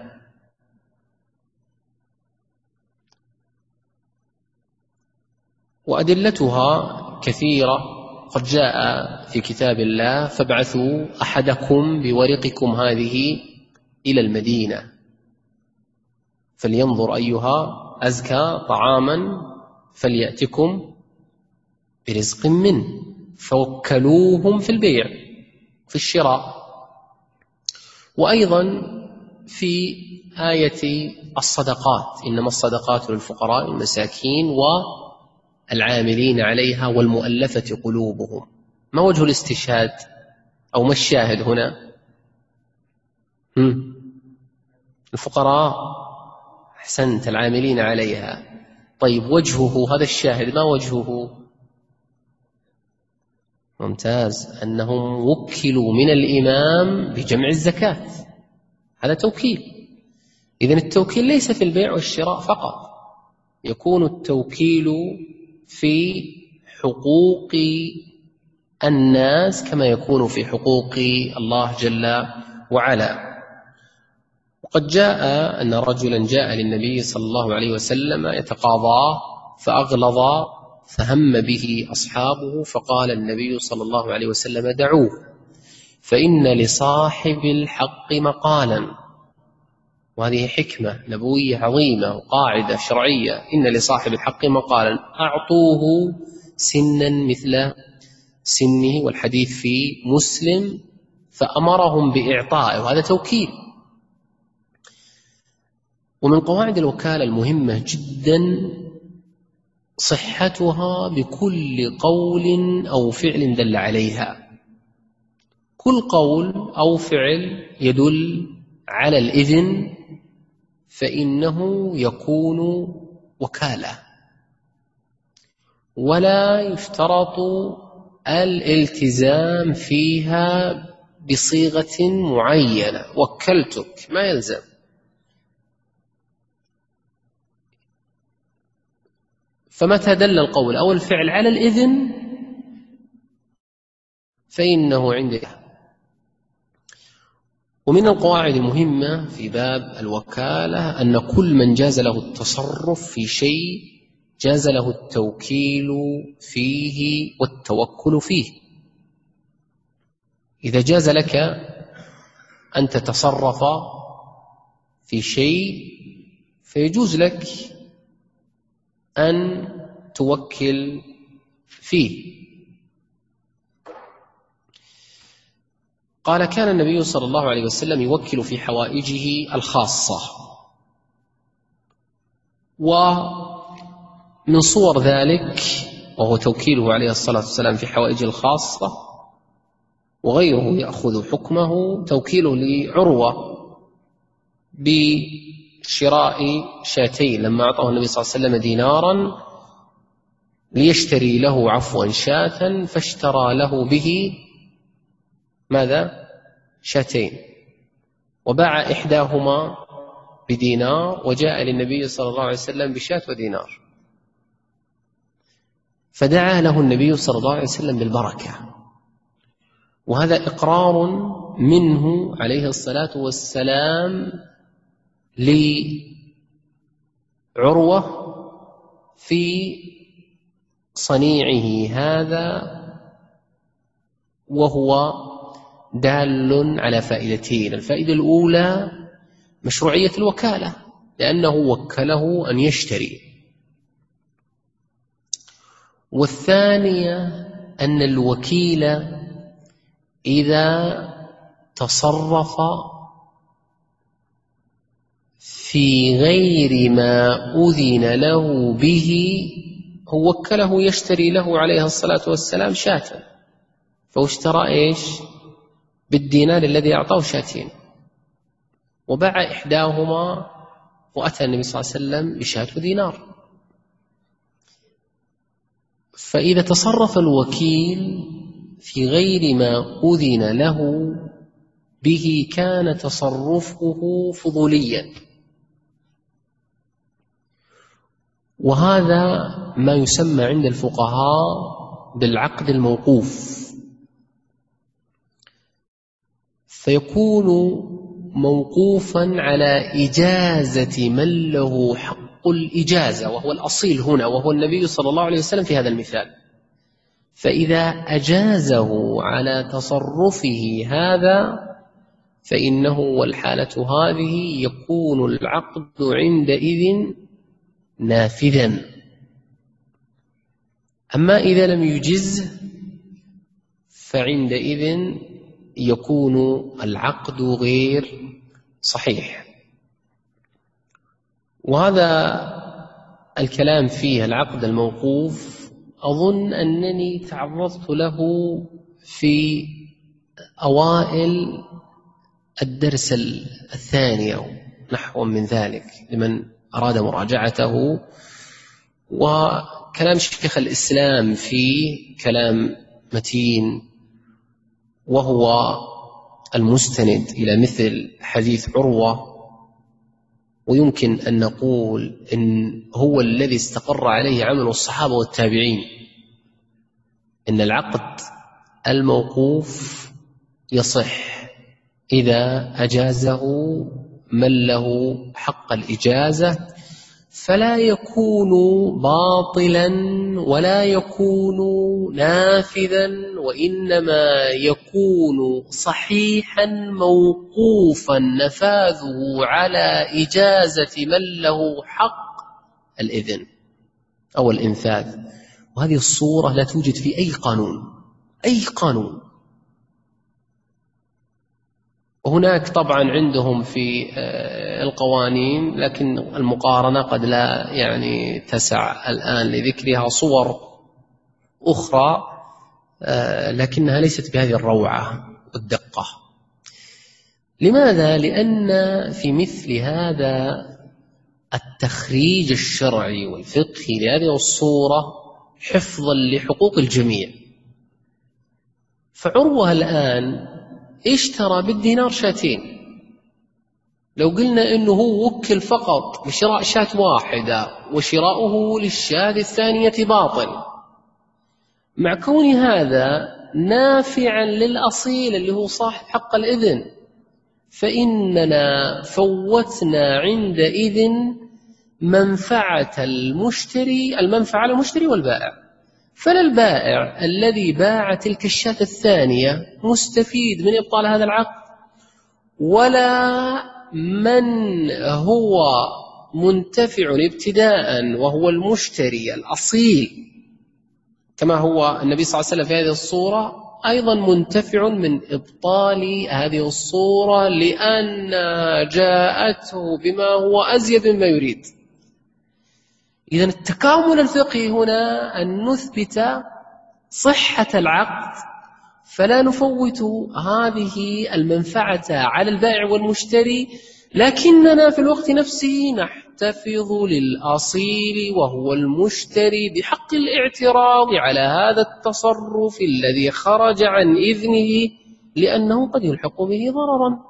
وأدلتها كثيرة قد جاء في كتاب الله: فابعثوا أحدكم بورقكم هذه إلى المدينة فلينظر أيها أزكى طعاما فليأتكم برزق منه، فوكلوهم في البيع في الشراء. وأيضا في آية الصدقات: إنما الصدقات للفقراء والمساكين والعاملين عليها والمؤلفة قلوبهم. ما وجه الاستشهاد أو ما الشاهد هنا؟ هم؟ الفقراء. أحسنت. العاملين عليها. طيب وجهه هذا الشاهد ما وجهه؟ ممتاز. أنهم وكلوا من الإمام بجمع الزكاة، هذا توكيل. إذن التوكيل ليس في البيع والشراء فقط، يكون التوكيل في حقوق الناس كما يكون في حقوق الله جل وعلا. وقد جاء أن رجلا جاء للنبي صلى الله عليه وسلم يتقاضاه فأغلظ فهم به أصحابه، فقال النبي صلى الله عليه وسلم: دعوه فإن لصاحب الحق مقالا. وهذه حكمة نبوية عظيمة وقاعدة شرعية: إن لصاحب الحق مقالا، أعطوه سنا مثل سنه. والحديث في مسلم: فأمرهم بإعطائه، وهذا توكيل. ومن قواعد الوكالة المهمة جدا صحتها بكل قول أو فعل دل عليها. كل قول أو فعل يدل على الإذن فإنه يكون وكالة، ولا يشترط الالتزام فيها بصيغة معينة. وكلتك ما يلزم. فمتى دل القول أو الفعل على الإذن فإنه عنده. ومن القواعد المهمة في باب الوكالة أن كل من جاز له التصرف في شيء جاز له التوكيل فيه والتوكل فيه. إذا جاز لك أن تتصرف في شيء فيجوز لك أن توكل فيه. قال: كان النبي صلى الله عليه وسلم يوكل في حوائجه الخاصة، ومن صور ذلك وهو توكيله عليه الصلاة والسلام في حوائجه الخاصة وغيره يأخذ حكمه توكيله لعروة بشراء شاتين، لما أعطاه النبي صلى الله عليه وسلم دينارا ليشتري له عفوا شاة، فاشترى له به ماذا؟ شاتين، وباع إحداهما بدينار وجاء للنبي صلى الله عليه وسلم بشاة ودينار، فدعا له النبي صلى الله عليه وسلم بالبركة. وهذا إقرار منه عليه الصلاة والسلام لعروة في صنيعه هذا، وهو دال على فائدتين. الفائدة الأولى مشروعية الوكالة، لأنه وكله أن يشتري. والثانية أن الوكيل إذا تصرف في غير ما أذن له به هو وكله يشتري له عليه الصلاة والسلام شاة، فاشترى إيش؟ بالدينار الذي أعطاه شاتين، وباع إحداهما وأتى النبي صلى الله عليه وسلم بشاة ودينار. فإذا تصرف الوكيل في غير ما أذن له به كان تصرفه فضوليا، وهذا ما يسمى عند الفقهاء بالعقد الموقوف، فيكون موقوفا على إجازة من له حق الإجازة، وهو الأصيل هنا، وهو النبي صلى الله عليه وسلم في هذا المثال. فإذا أجازه على تصرفه هذا فإنه والحالة هذه يكون العقد عندئذ نافذا. أما إذا لم يجز فعندئذ يكون العقد غير صحيح. وهذا الكلام فيه العقد الموقوف أظن أنني تعرضت له في أوائل الدرس الثاني أو نحو من ذلك لمن أراد مراجعته. وكلام شيخ الإسلام فيه كلام متين، وهو المستند إلى مثل حديث عروة، ويمكن أن نقول إن هو الذي استقر عليه عمل الصحابة والتابعين، إن العقد الموقوف يصح إذا أجازه من له حق الإجازة، فلا يكون باطلا ولا يكون نافذا، وإنما يكون صحيحا موقوفا نفاذه على إجازة من له حق الإذن أو الإنفاذ. وهذه الصورة لا توجد في أي قانون أي قانون. هناك طبعا عندهم في القوانين، لكن المقارنة قد لا يعني تسع الآن لذكرها صور أخرى، لكنها ليست بهذه الروعة والدقة. لماذا؟ لأن في مثل هذا التخريج الشرعي والفقهي لهذه الصورة حفظا لحقوق الجميع. فعروة الآن اشترى بالدينار شاتين، لو قلنا إنه هو وكل فقط بشراء شاة واحدة وشراؤه للشاة الثانية باطل، مع كون هذا نافعا للأصيل اللي هو صاحب حق الإذن، فإننا فوتنا عندئذ منفعة المشتري، المنفعة على المشتري والبائع. فلا البائع الذي باع تلك الشاة الثانية مستفيد من إبطال هذا العقد، ولا من هو منتفع ابتداء وهو المشتري الأصيل كما هو النبي صلى الله عليه وسلم في هذه الصورة أيضا منتفع من إبطال هذه الصورة، لأن جاءته بما هو أزيد مما يريد. إذن التكامل الفقهي هنا أن نثبت صحة العقد، فلا نفوت هذه المنفعة على البائع والمشتري، لكننا في الوقت نفسه نحتفظ للأصيل وهو المشتري بحق الاعتراض على هذا التصرف الذي خرج عن إذنه، لأنه قد يلحق به ضررا.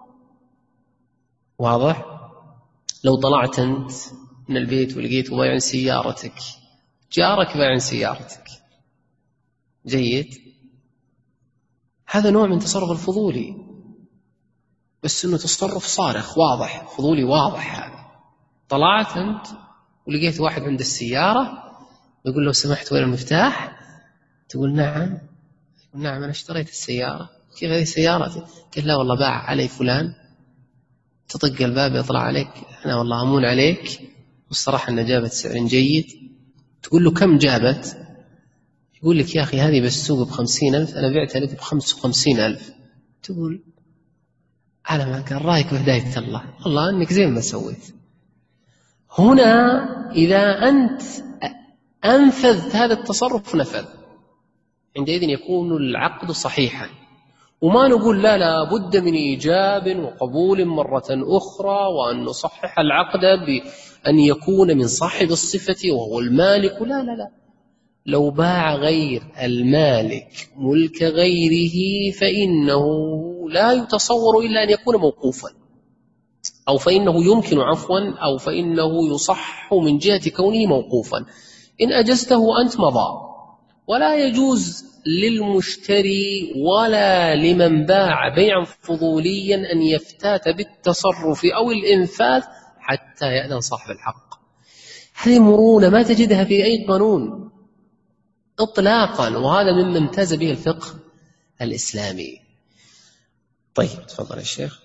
واضح؟ لو طلعت أنت من البيت ولقيت بايع سيارتك، جارك بايع سيارتك، جيد، هذا نوع من تصرف الفضولي، بس انه تصرف صارخ واضح، فضولي واضح. هذا طلعت انت ولقيت واحد عند السيارة يقول له سمحت وين المفتاح؟ تقول نعم. يقول نعم أنا اشتريت السيارة. كيف هذه سيارتي؟ قال لا والله باع علي فلان. تطق الباب يطلع عليك، أنا والله أمون عليك والصراحة أنها جابت سعر جيد. تقول له كم جابت؟ يقول لك يا أخي هذه بالسوق بخمسين ألف، أنا بعتها لك بخمس وخمسين ألف. تقول على ما كان رايك بهداية الله، والله أنك زي ما سويت. هنا إذا أنت أنفذت هذا التصرف نفذ، عندئذ يكون العقد صحيحا. وما نقول لا لا بد من إيجاب وقبول مرة أخرى، وأن نصحح العقد بأن يكون من صاحب الصفة وهو المالك. لا لا لا، لو باع غير المالك ملك غيره فإنه لا يتصور إلا أن يكون موقوفا، أو فإنه يمكن عفوا أو فإنه يصح من جهة كونه موقوفا. إن أجزته أنت مضى. ولا يجوز للمشتري ولا لمن باع بيعا فضوليا أن يفتات بالتصرف أو الإنفاذ حتى يأذن صاحب الحق. هذه مرونة ما تجدها في أي قانون إطلاقا، وهذا مما امتاز به الفقه الإسلامي. طيب تفضل يا شيخ.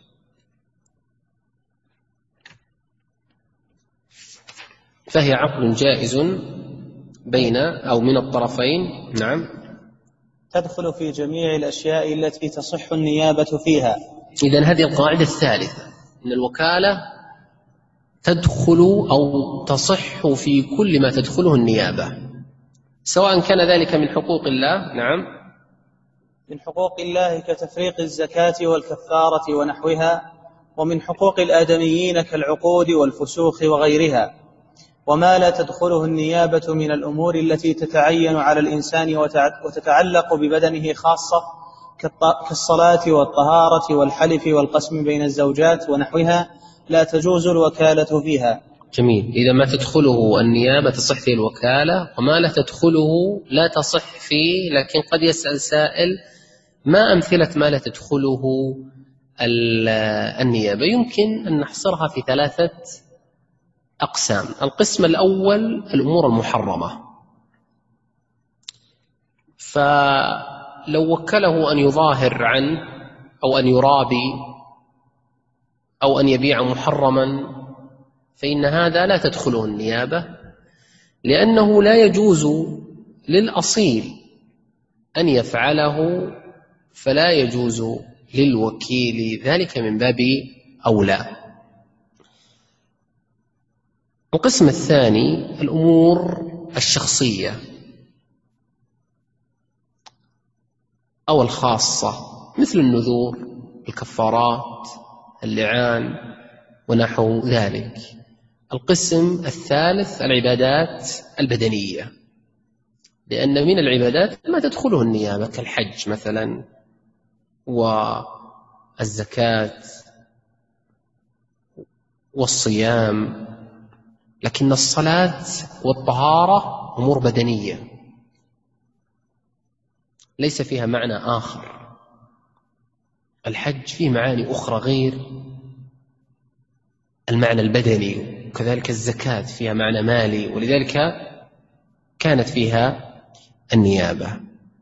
فهي عقد جائز بين أو من الطرفين. نعم.
تدخل في جميع الأشياء التي تصح النيابة فيها.
إذن هذه القاعدة الثالثة، أن الوكالة تدخل أو تصح في كل ما تدخله النيابة، سواء كان ذلك من حقوق الله. نعم.
من حقوق الله كتفريق الزكاة والكفارة ونحوها، ومن حقوق الآدميين كالعقود والفسوخ وغيرها، وما لا تدخله النيابة من الأمور التي تتعين على الإنسان وتتعلق ببدنه خاصة كالصلاة والطهارة والحلف والقسم بين الزوجات ونحوها، لا تجوز الوكالة فيها.
جميل. إذا ما تدخله النيابة تصح فيه الوكالة، وما لا تدخله لا تصح فيه. لكن قد يسأل سائل ما أمثلة ما لا تدخله النيابة؟ يمكن أن نحصرها في ثلاثة أقسام. القسم الأول الأمور المحرمة، فلو وكله أن يظاهر عنه أو أن يرابي أو أن يبيع محرما فإن هذا لا تدخله النيابة، لأنه لا يجوز للأصيل أن يفعله، فلا يجوز للوكيل ذلك من باب أولى. القسم الثاني الأمور الشخصية أو الخاصة، مثل النذور، الكفارات، اللعان ونحو ذلك. القسم الثالث العبادات البدنية، لأن من العبادات ما تدخله النيابة كالحج مثلا والزكاة والصيام، لكن الصلاة والطهارة أمور بدنية. ليس فيها معنى آخر. الحج فيه معاني أخرى غير المعنى البدني، وكذلك الزكاة فيها معنى مالي، ولذلك كانت فيها النيابة.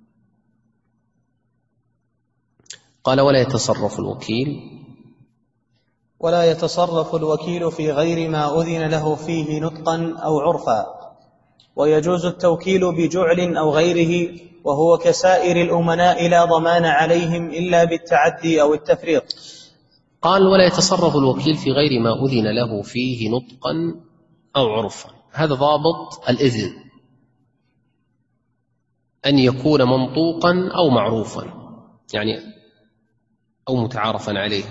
قال: ولا يتصرف الوكيل
ولا يتصرف الوكيل في غير ما أذن له فيه نطقا أو عرفا، ويجوز التوكيل بجعل أو غيره، وهو كسائر الأمناء لا ضمان عليهم إلا بالتعدي أو التفريط.
قال: ولا يتصرف الوكيل في غير ما أذن له فيه نطقا أو عرفا. هذا ضابط الإذن، أن يكون منطوقا أو معروفا، يعني أو متعارفا عليه.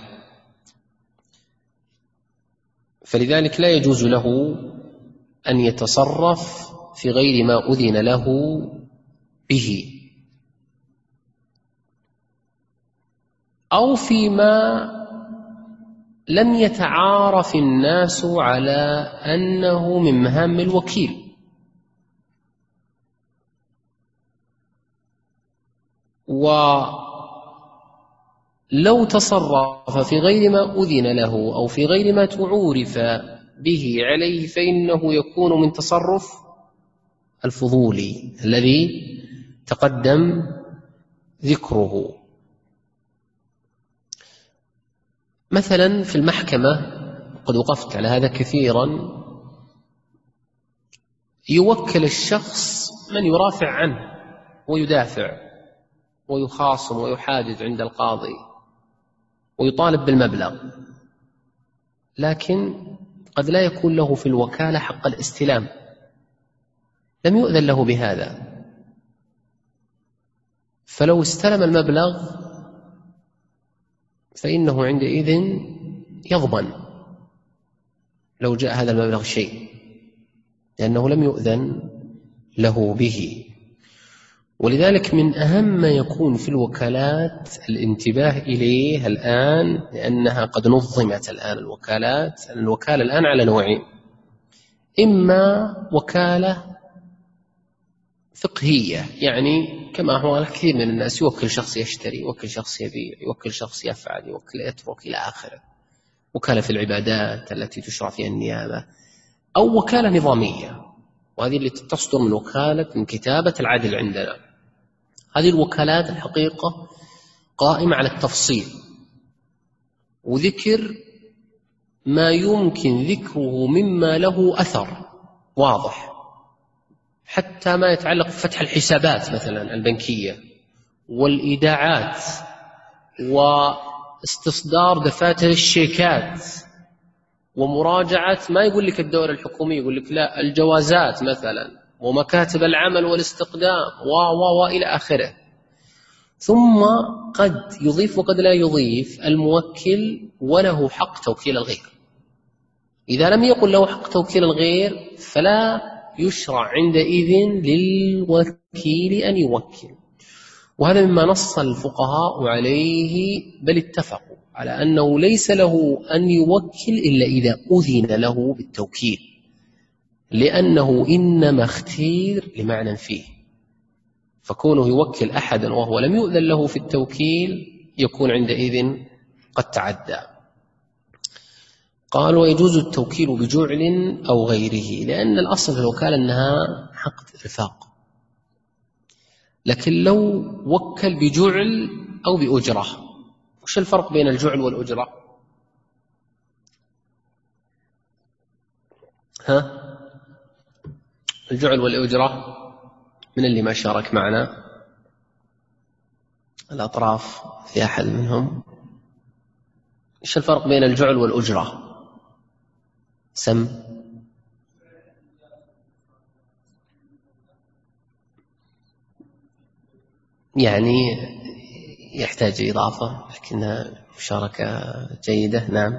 فلذلك لا يجوز له أن يتصرف في غير ما أذن له به، أو فيما لم يتعارف الناس على أنه من مهام الوكيل. ولو تصرف في غير ما أذن له أو في غير ما تعورف به عليه فإنه يكون من تصرف الفضولي الذي تقدم ذكره. مثلا في المحكمة، قد وقفت على هذا كثيرا، يوكل الشخص من يرافع عنه ويدافع ويخاصم ويحاجج عند القاضي ويطالب بالمبلغ، لكن قد لا يكون له في الوكالة حق الاستلام، لم يؤذن له بهذا. فلو استلم المبلغ فإنه عندئذ يضمن لو جاء هذا المبلغ شيء، لأنه لم يؤذن له به. ولذلك من أهم ما يكون في الوكالات الانتباه إليه الآن، لأنها قد نظمت الآن الوكالات. الوكالة الآن على نوعين: إما وكالة فقهية، يعني كما هو الكثير من الناس يوكل شخص يشتري، يوكل شخص يبيع، يوكل شخص يفعل، يوكل يترك إلى آخره، وكالة في العبادات التي تشرع فيها النيابة، أو وكالة نظامية، وهذه التي تصدر من وكالة من كتابة العدل عندنا. هذه الوكالات الحقيقة قائمة على التفصيل وذكر ما يمكن ذكره مما له أثر واضح، حتى ما يتعلق بفتح الحسابات مثلا البنكية والإيداعات واستصدار دفاتر الشيكات ومراجعة، ما يقول لك الدولة الحكومية، يقول لك لا، الجوازات مثلا ومكاتب العمل والاستقدام و و وإلى آخره. ثم قد يضيف وقد لا يضيف الموكل وله حق توكيل الغير. إذا لم يقل له حق توكيل الغير فلا يشرع عندئذ للوكيل أن يوكل. وهذا مما نص الفقهاء عليه، بل اتفقوا على أنه ليس له أن يوكل إلا إذا أذن له بالتوكيل، لأنه إنما اختير لمعنى فيه، فكونه يوكل أحدا وهو لم يؤذن له في التوكيل يكون عندئذ قد تعدى. قال: ويجوز التوكيل بجعل أو غيره، لأن الأصل في الوكالة أنها حق رفاق. لكن لو وكل بجعل أو بأجرة، وش الفرق بين الجعل والأجرة؟ ها؟ الجعل والأجرة من اللي ما شارك معنا الأطراف في أحد منهم؟ إيش الفرق بين الجعل والأجرة؟ سم. يعني يحتاج إضافة لكنها مشاركة جيدة. نعم،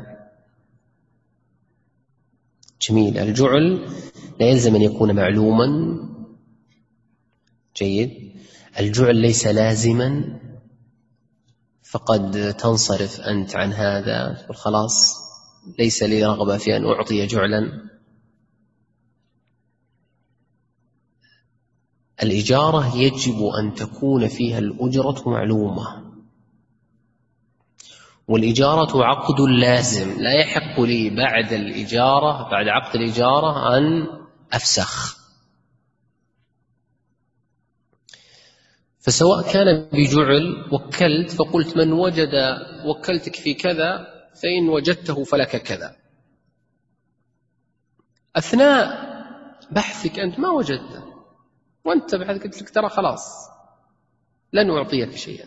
جميل. الجعل لا يلزم أن يكون معلوما. جيد. الجعل ليس لازما، فقد تنصرف أنت عن هذا تقول خلاص ليس لي رغبة في أن أعطي جعلا. الإجارة يجب أن تكون فيها الأجرة معلومة، والإجارة عقد لازم، لا يحق لي بعد الإجارة بعد عقد الإجارة أن أفسخ. فسواء كان بجعل وكلت فقلت من وجد وكلتك في كذا فإن وجدته فلك كذا، أثناء بحثك أنت ما وجدته وأنت بحث قلت لك ترى خلاص لن أعطيك شيئا.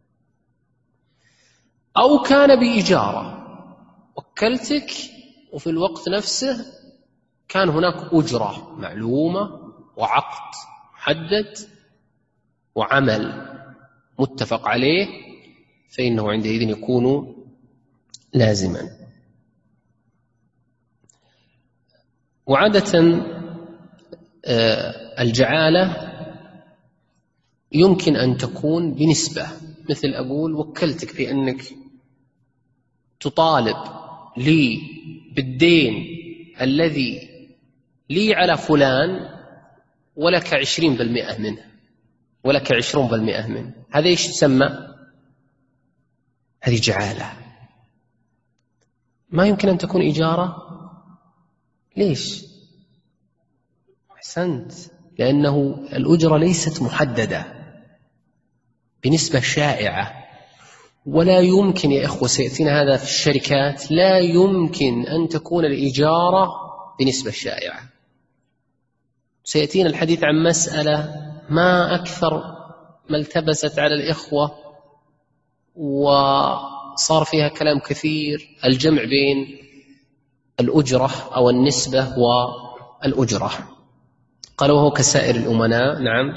أو كان بإجارة وكلتك وفي الوقت نفسه كان هناك أجرة معلومة وعقد محدد وعمل متفق عليه، فإنه عندئذ يكون لازما. وعادة الجعالة يمكن أن تكون بنسبة، مثل أقول وكلتك بأنك تطالب لي بالدين الذي لي على فلان ولك عشرين بالمئة منه ولك عشرون بالمئة منه، هذا إيش تسمى؟ هذه جعالة. ما يمكن أن تكون إجارة. ليش؟ أحسنت، لأنه الأجرة ليست محددة بنسبة شائعة، ولا يمكن يا إخوة، سيأتينا هذا في الشركات، لا يمكن أن تكون الإجارة بنسبة شائعة. سيأتينا الحديث عن مسألة ما أكثر ما التبست على الإخوة وصار فيها كلام كثير، الجمع بين الأجرة أو النسبة والأجرة. قال وهو كسائر الأمناء. نعم،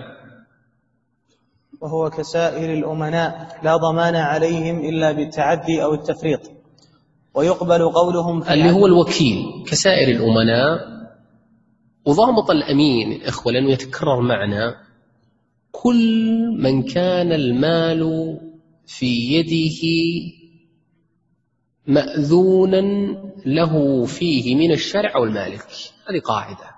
وهو كسائر الأمناء لا ضمان عليهم إلا بالتعدي أو التفريط، ويقبل قولهم في
اللي هو الوكيل كسائر الأمناء. وضابط الأمين إخوة لأنه يتكرر معنا، كل من كان المال في يده مأذونا له فيه من الشرع أو المالك، هذه قاعدة.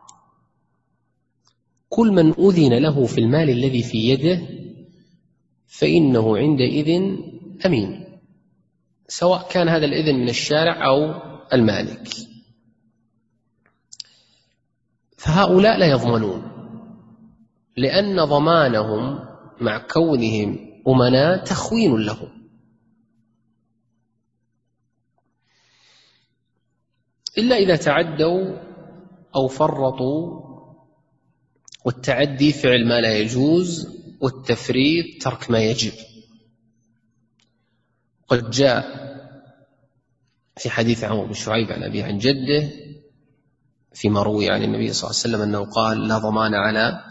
كل من أذن له في المال الذي في يده فإنه عندئذ أمين، سواء كان هذا الإذن من الشارع أو المالك. فهؤلاء لا يضمنون، لأن ضمانهم مع كونهم أمناء تخوين لهم. إلا إذا تعدوا أو فرطوا، والتعدي فعل ما لا يجوز، والتفريط ترك ما يجب. قد جاء في حديث عمرو بن شعيب عن أبيه عن جده فيما روي عن النبي صلى الله عليه وسلم أنه قال لا ضمان على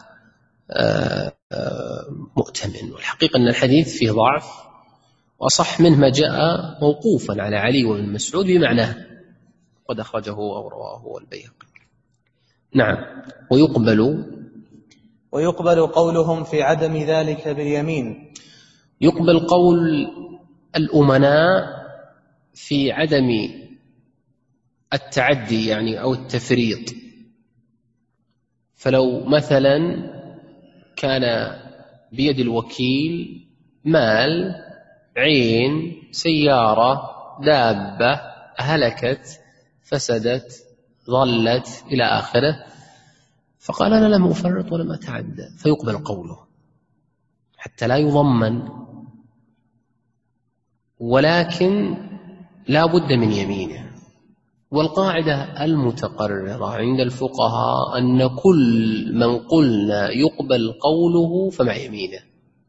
مؤتمن. والحقيقة أن الحديث فيه ضعف، وأصح منه ما جاء موقوفا على علي وابن مسعود بمعناه، قد أخرجه أو رواه البيهقي. نعم. ويقبل
ويقبل قولهم في عدم ذلك باليمين.
يقبل قول الأمناء في عدم التعدي يعني أو التفريط. فلو مثلا كان بيد الوكيل مال، عين، سيارة، دابة، هلكت، فسدت، ظلت إلى آخره، فقال أنا لم أفرط ولم أتعدى، فيقبل قوله حتى لا يضمن، ولكن لا بد من يمينه. والقاعدة المتقررة عند الفقهاء أن كل من قلنا يقبل قوله فمع يمينه،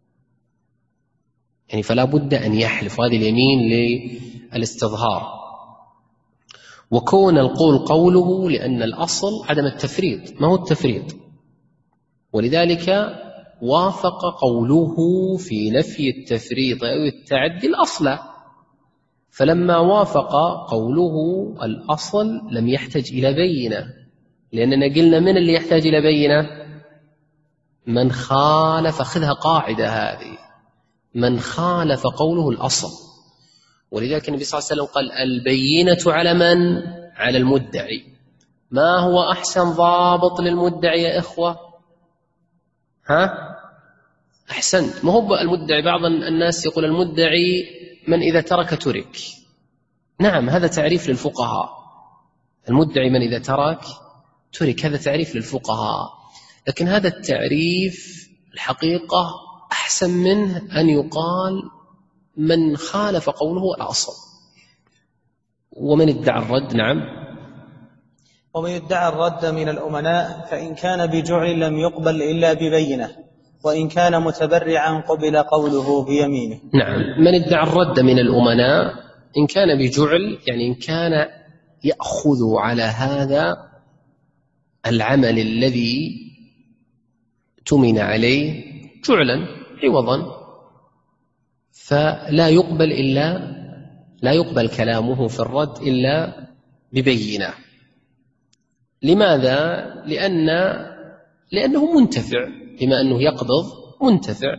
يعني فلا بد أن يحلف، هذه اليمين للاستظهار. وكون القول قوله لأن الأصل عدم التفريط، ما هو التفريط، ولذلك وافق قوله في نفي التفريط أو التعدي الأصل. فلما وافق قوله الأصل لم يحتج إلى بينة، لأننا قلنا من اللي يحتاج إلى بينة؟ من خالف. خذها قاعدة هذه، من خالف قوله الأصل. ولذلك النبي صلى الله عليه وسلم قال البينة على من؟ على المدعي. ما هو أحسن ضابط للمدعي يا إخوة؟ ها؟ أحسنت. ما هو المدعي، بعض الناس يقول المدعي من إذا ترك ترك. نعم، هذا تعريف للفقهاء. المدعي من إذا ترك ترك، هذا تعريف للفقهاء، لكن هذا التعريف الحقيقة أحسن منه أن يقال من خالف قوله الأصل. ومن ادعى الرد، نعم،
ومن ادعى الرد من الأمناء فإن كان بجعل لم يقبل إلا ببينة، وإن كان متبرعا قبل قوله بيمينه.
نعم، من ادعى الرد من الأمناء إن كان بجعل، يعني إن كان يأخذ على هذا العمل الذي تمن عليه جعلا عوضا، فلا يقبل إلا لا يقبل كلامه في الرد إلا ببينة. لماذا؟ لأن لأنه منتفع، بما أنه يقبض منتفع،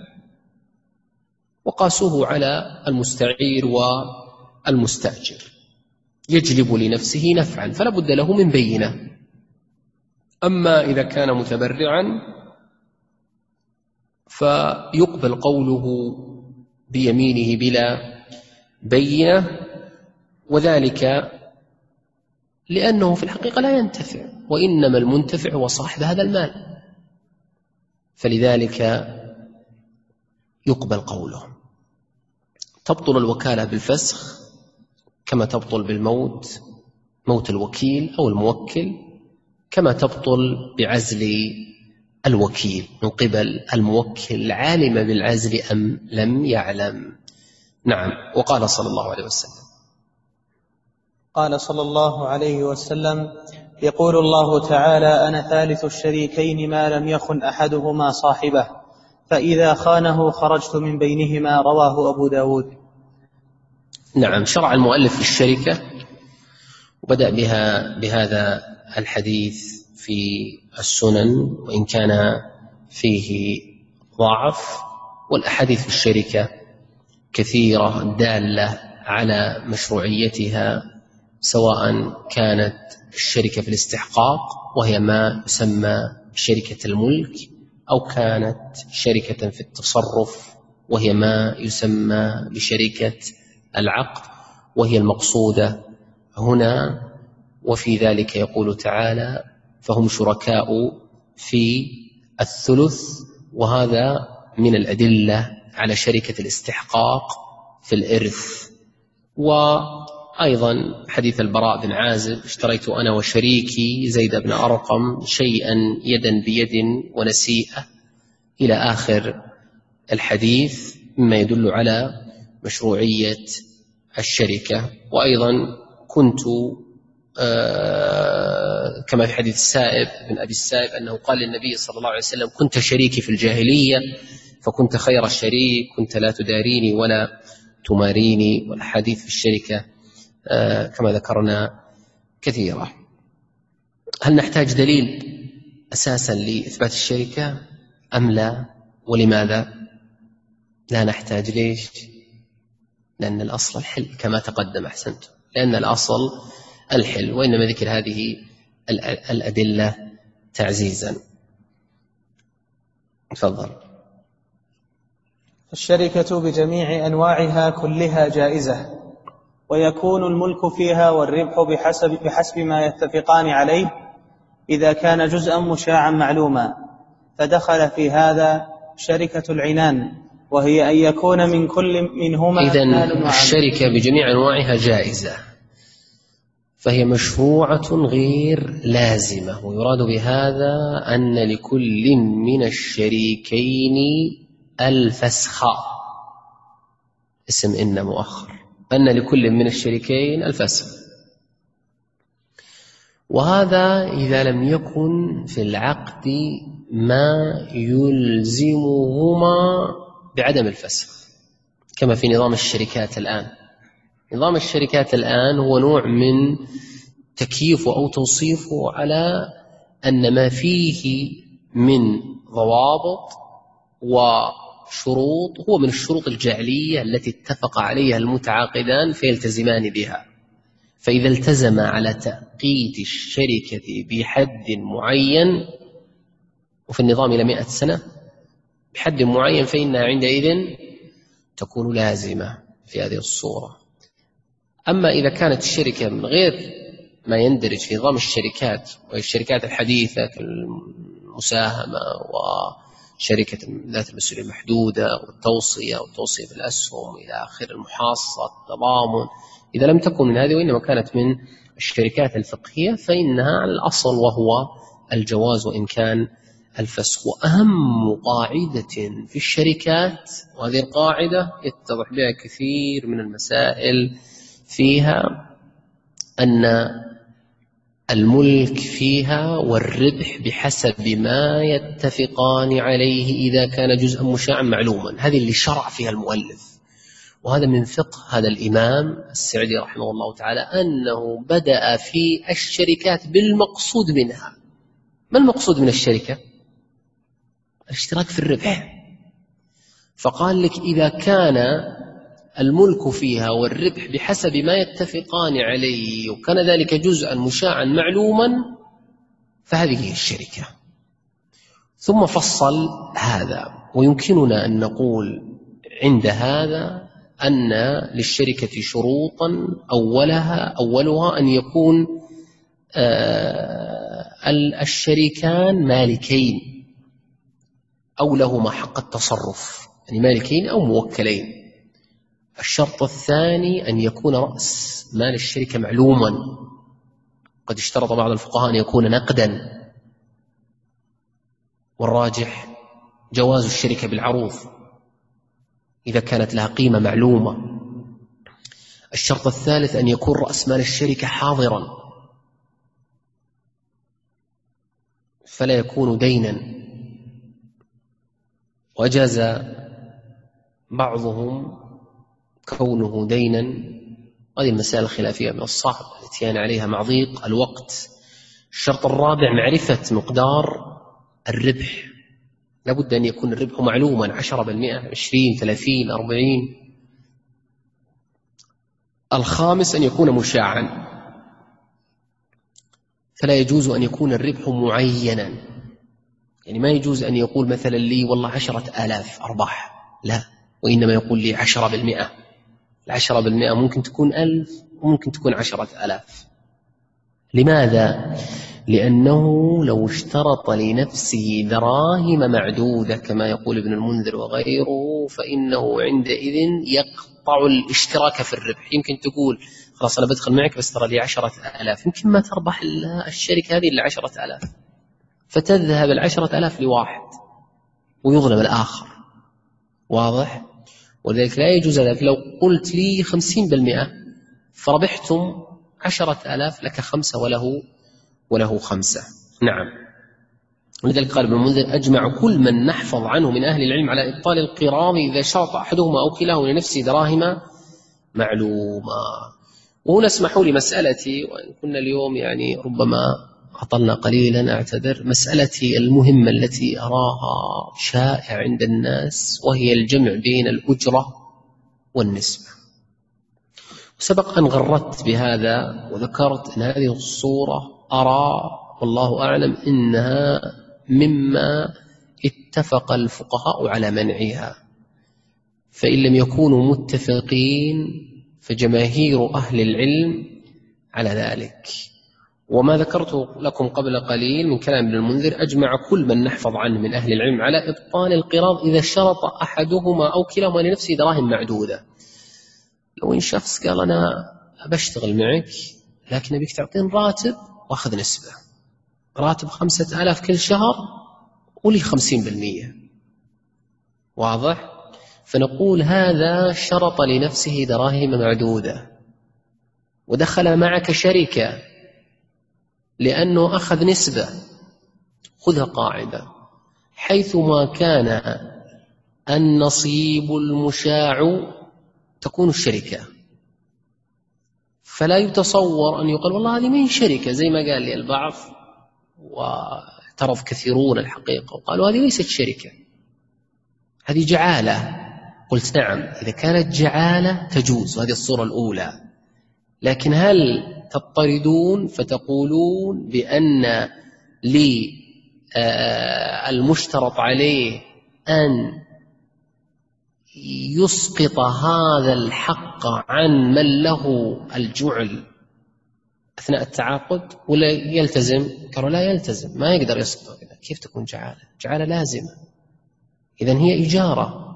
وقاسوه على المستعير والمستأجر، يجلب لنفسه نفعا، فلا بد له من بينة. أما إذا كان متبرعا فيقبل قوله بيمينه بلا بينة، وذلك لأنه في الحقيقة لا ينتفع، وإنما المنتفع هو صاحب هذا المال، فلذلك يقبل قوله. تبطل الوكالة بالفسخ كما تبطل بالموت، موت الوكيل أو الموكل، كما تبطل بعزل الوكيل من قبل الموكل، علم بالعزل أم لم يعلم. نعم. وقال صلى الله عليه وسلم
قال صلى الله عليه وسلم: يقول الله تعالى: أنا ثالث الشريكين ما لم يخن أحدهما صاحبه، فإذا خانه خرجت من بينهما. رواه أبو داود.
نعم. شرع المؤلف في الشركة وبدأ بها بهذا الحديث في السنن، وإن كان فيه ضعف، والأحاديث في الشركة كثيرة دالة على مشروعيتها، سواء كانت الشركة في الاستحقاق وهي ما يسمى شركة الملك، أو كانت شركة في التصرف وهي ما يسمى بشركة العقد، وهي المقصودة هنا. وفي ذلك يقول تعالى: فهم شركاء في الثلث، وهذا من الأدلة على شركة الاستحقاق في الإرث. وأيضا حديث البراء بن عازب: اشتريت أنا وشريكي زيد بن أرقم شيئا يدا بيد ونسيئة، إلى آخر الحديث، مما يدل على مشروعية الشركة. وأيضا كنت آه كما في حديث السائب بن أبي السائب أنه قال للنبي صلى الله عليه وسلم: كنت شريكي في الجاهلية فكنت خير الشريك، كنت لا تداريني ولا تماريني. والحديث في الشركة آه كما ذكرنا كثيرة. هل نحتاج دليل أساسا لإثبات الشركة أم لا؟ ولماذا لا نحتاج؟ ليش؟ لأن الأصل الحل كما تقدم. أحسنت. لأن الأصل الحل، وإنما ذكر هذه الأدلة تعزيزا. تفضل.
الشركة بجميع أنواعها كلها جائزة، ويكون الملك فيها والربح بحسب, بحسب ما يتفقان عليه، إذا كان جزءا مشاعا معلوما. فدخل في هذا شركة العنان، وهي أن يكون من كل منهما
إذن الشركة بجميع أنواعها جائزة، فهي مشروعة غير لازمة. ويراد بهذا أن لكل من الشريكين الفسخ، اسم إن مؤخر، أن لكل من الشريكين الفسخ. وهذا إذا لم يكن في العقد ما يلزمهما بعدم الفسخ، كما في نظام الشركات الآن. نظام الشركات الآن هو نوع من تكييفه أو توصيفه على أن ما فيه من ضوابط وشروط هو من الشروط الجعلية التي اتفق عليها المتعاقدان فيلتزمان بها. فإذا التزم على تأقيت الشركة بحد معين، وفي النظام إلى مئة سنة، بحد معين فإنها عندئذ تكون لازمة في هذه الصورة. أما إذا كانت الشركة من غير ما يندرج في نظام الشركات وهي الشركات الحديثة كالمساهمة وشركة ذات المسؤولية المحدودة والتوصية والتوصية بالأسهم إلى آخر المحاصة التضامن، إذا لم تكن من هذه وإنما كانت من الشركات الفقهية فإنها على الأصل وهو الجواز وإن كان الفسخ. وأهم قاعدة في الشركات، وهذه القاعدة يتضح بها كثير من المسائل فيها، أن الملك فيها والربح بحسب ما يتفقان عليه إذا كان جزءا مشاعا معلوما. هذه اللي شرع فيها المؤلف، وهذا من فقه هذا الإمام السعدي رحمه الله تعالى، أنه بدأ في الشركات بالمقصود منها. ما المقصود من الشركة؟ الاشتراك في الربح. فقال لك إذا كان الملك فيها والربح بحسب ما يتفقان عليه وكان ذلك جزءا مشاعا معلوما فهذه هي الشركة. ثم فصل هذا، ويمكننا أن نقول عند هذا أن للشركة شروطا أولها أولها أن يكون الشريكان مالكين أو لهما حق التصرف، يعني مالكين أو موكلين. الشرط الثاني أن يكون رأس مال الشركة معلوما، قد اشترط بعض الفقهاء أن يكون نقدا، والراجح جواز الشركة بالعروض إذا كانت لها قيمة معلومة. الشرط الثالث أن يكون رأس مال الشركة حاضرا فلا يكون دينا. وجاز بعضهم كونه دينا، هذه المسائل الخلافية من الصعب الاتيان عليها مع ضيق الوقت. الشرط الرابع معرفة مقدار الربح، لابد أن يكون الربح معلوما، عشرة بالمئة، عشرين، ثلاثين، أربعين. الخامس أن يكون مشاعا، فلا يجوز أن يكون الربح معينا، يعني ما يجوز أن يقول مثلا لي والله عشرة آلاف أرباح، لا، وإنما يقول لي عشرة بالمئة. العشرة بالمئة ممكن تكون ألف وممكن تكون عشرة آلاف. لماذا؟ لأنه لو اشترط لنفسه دراهم معدودة كما يقول ابن المنذر وغيره فإنه عندئذ يقطع الاشتراك في الربح. يمكن تقول خلاص أنا بدخل معك بس ترى لي عشرة آلاف، يمكن ما تربح الشركة هذه إلا عشرة آلاف، فتذهب العشرة آلاف لواحد ويظلم الآخر. واضح؟ ولذلك لا يجوز ذلك. لو قلت لي خمسين بالمئة فربحتم عشرة آلاف، لك خمسة وله وله خمسة. نعم. ولذلك قال ابن المنذر أجمع كل من نحفظ عنه من أهل العلم على إبطال القراض إذا شرط أحدهما أو كلاهما لنفسه دراهم معلومة. وهنا اسمحوا لي مسألتي، وإن كنا اليوم يعني ربما عطلنا قليلا أعتذر، مسألتي المهمة التي أراها شائعة عند الناس، وهي الجمع بين الأجرة والنسبة. سبق أن غردت بهذا وذكرت أن هذه الصورة أرى والله أعلم إنها مما اتفق الفقهاء على منعها، فإن لم يكونوا متفقين فجماهير أهل العلم على ذلك. وما ذكرته لكم قبل قليل من كلام ابن المنذر أجمع كل من نحفظ عنه من أهل العلم على إبطال القراض إذا شرط أحدهما أو كلاهما لنفسه دراهم معدودة. لو إن شخص قال أنا بشتغل معك لكن أبيك تعطين راتب وأخذ نسبة، راتب خمسة آلاف كل شهر ولي خمسين بالمية، واضح؟ فنقول هذا شرط لنفسه دراهم معدودة ودخل معك شركة لأنه أخذ نسبة. خذها قاعدة، حيثما كان النصيب المشاع تكون الشركة، فلا يتصور أن يقال والله هذه من شركة زي ما قال لي البعض واعترض كثيرون الحقيقة وقالوا هذه ليست شركة، هذه جعالة. قلت نعم، إذا كانت جعالة تجوز، وهذه الصورة الأولى. لكن هل تضطردون فتقولون بأن لي المشترط عليه أن يسقط هذا الحق عن من له الجعل أثناء التعاقد ولا يلتزم؟ قالوا لا يلتزم، ما يقدر يسقط. كيف تكون جعالة؟ جعالة لازمة، إذن هي إجارة،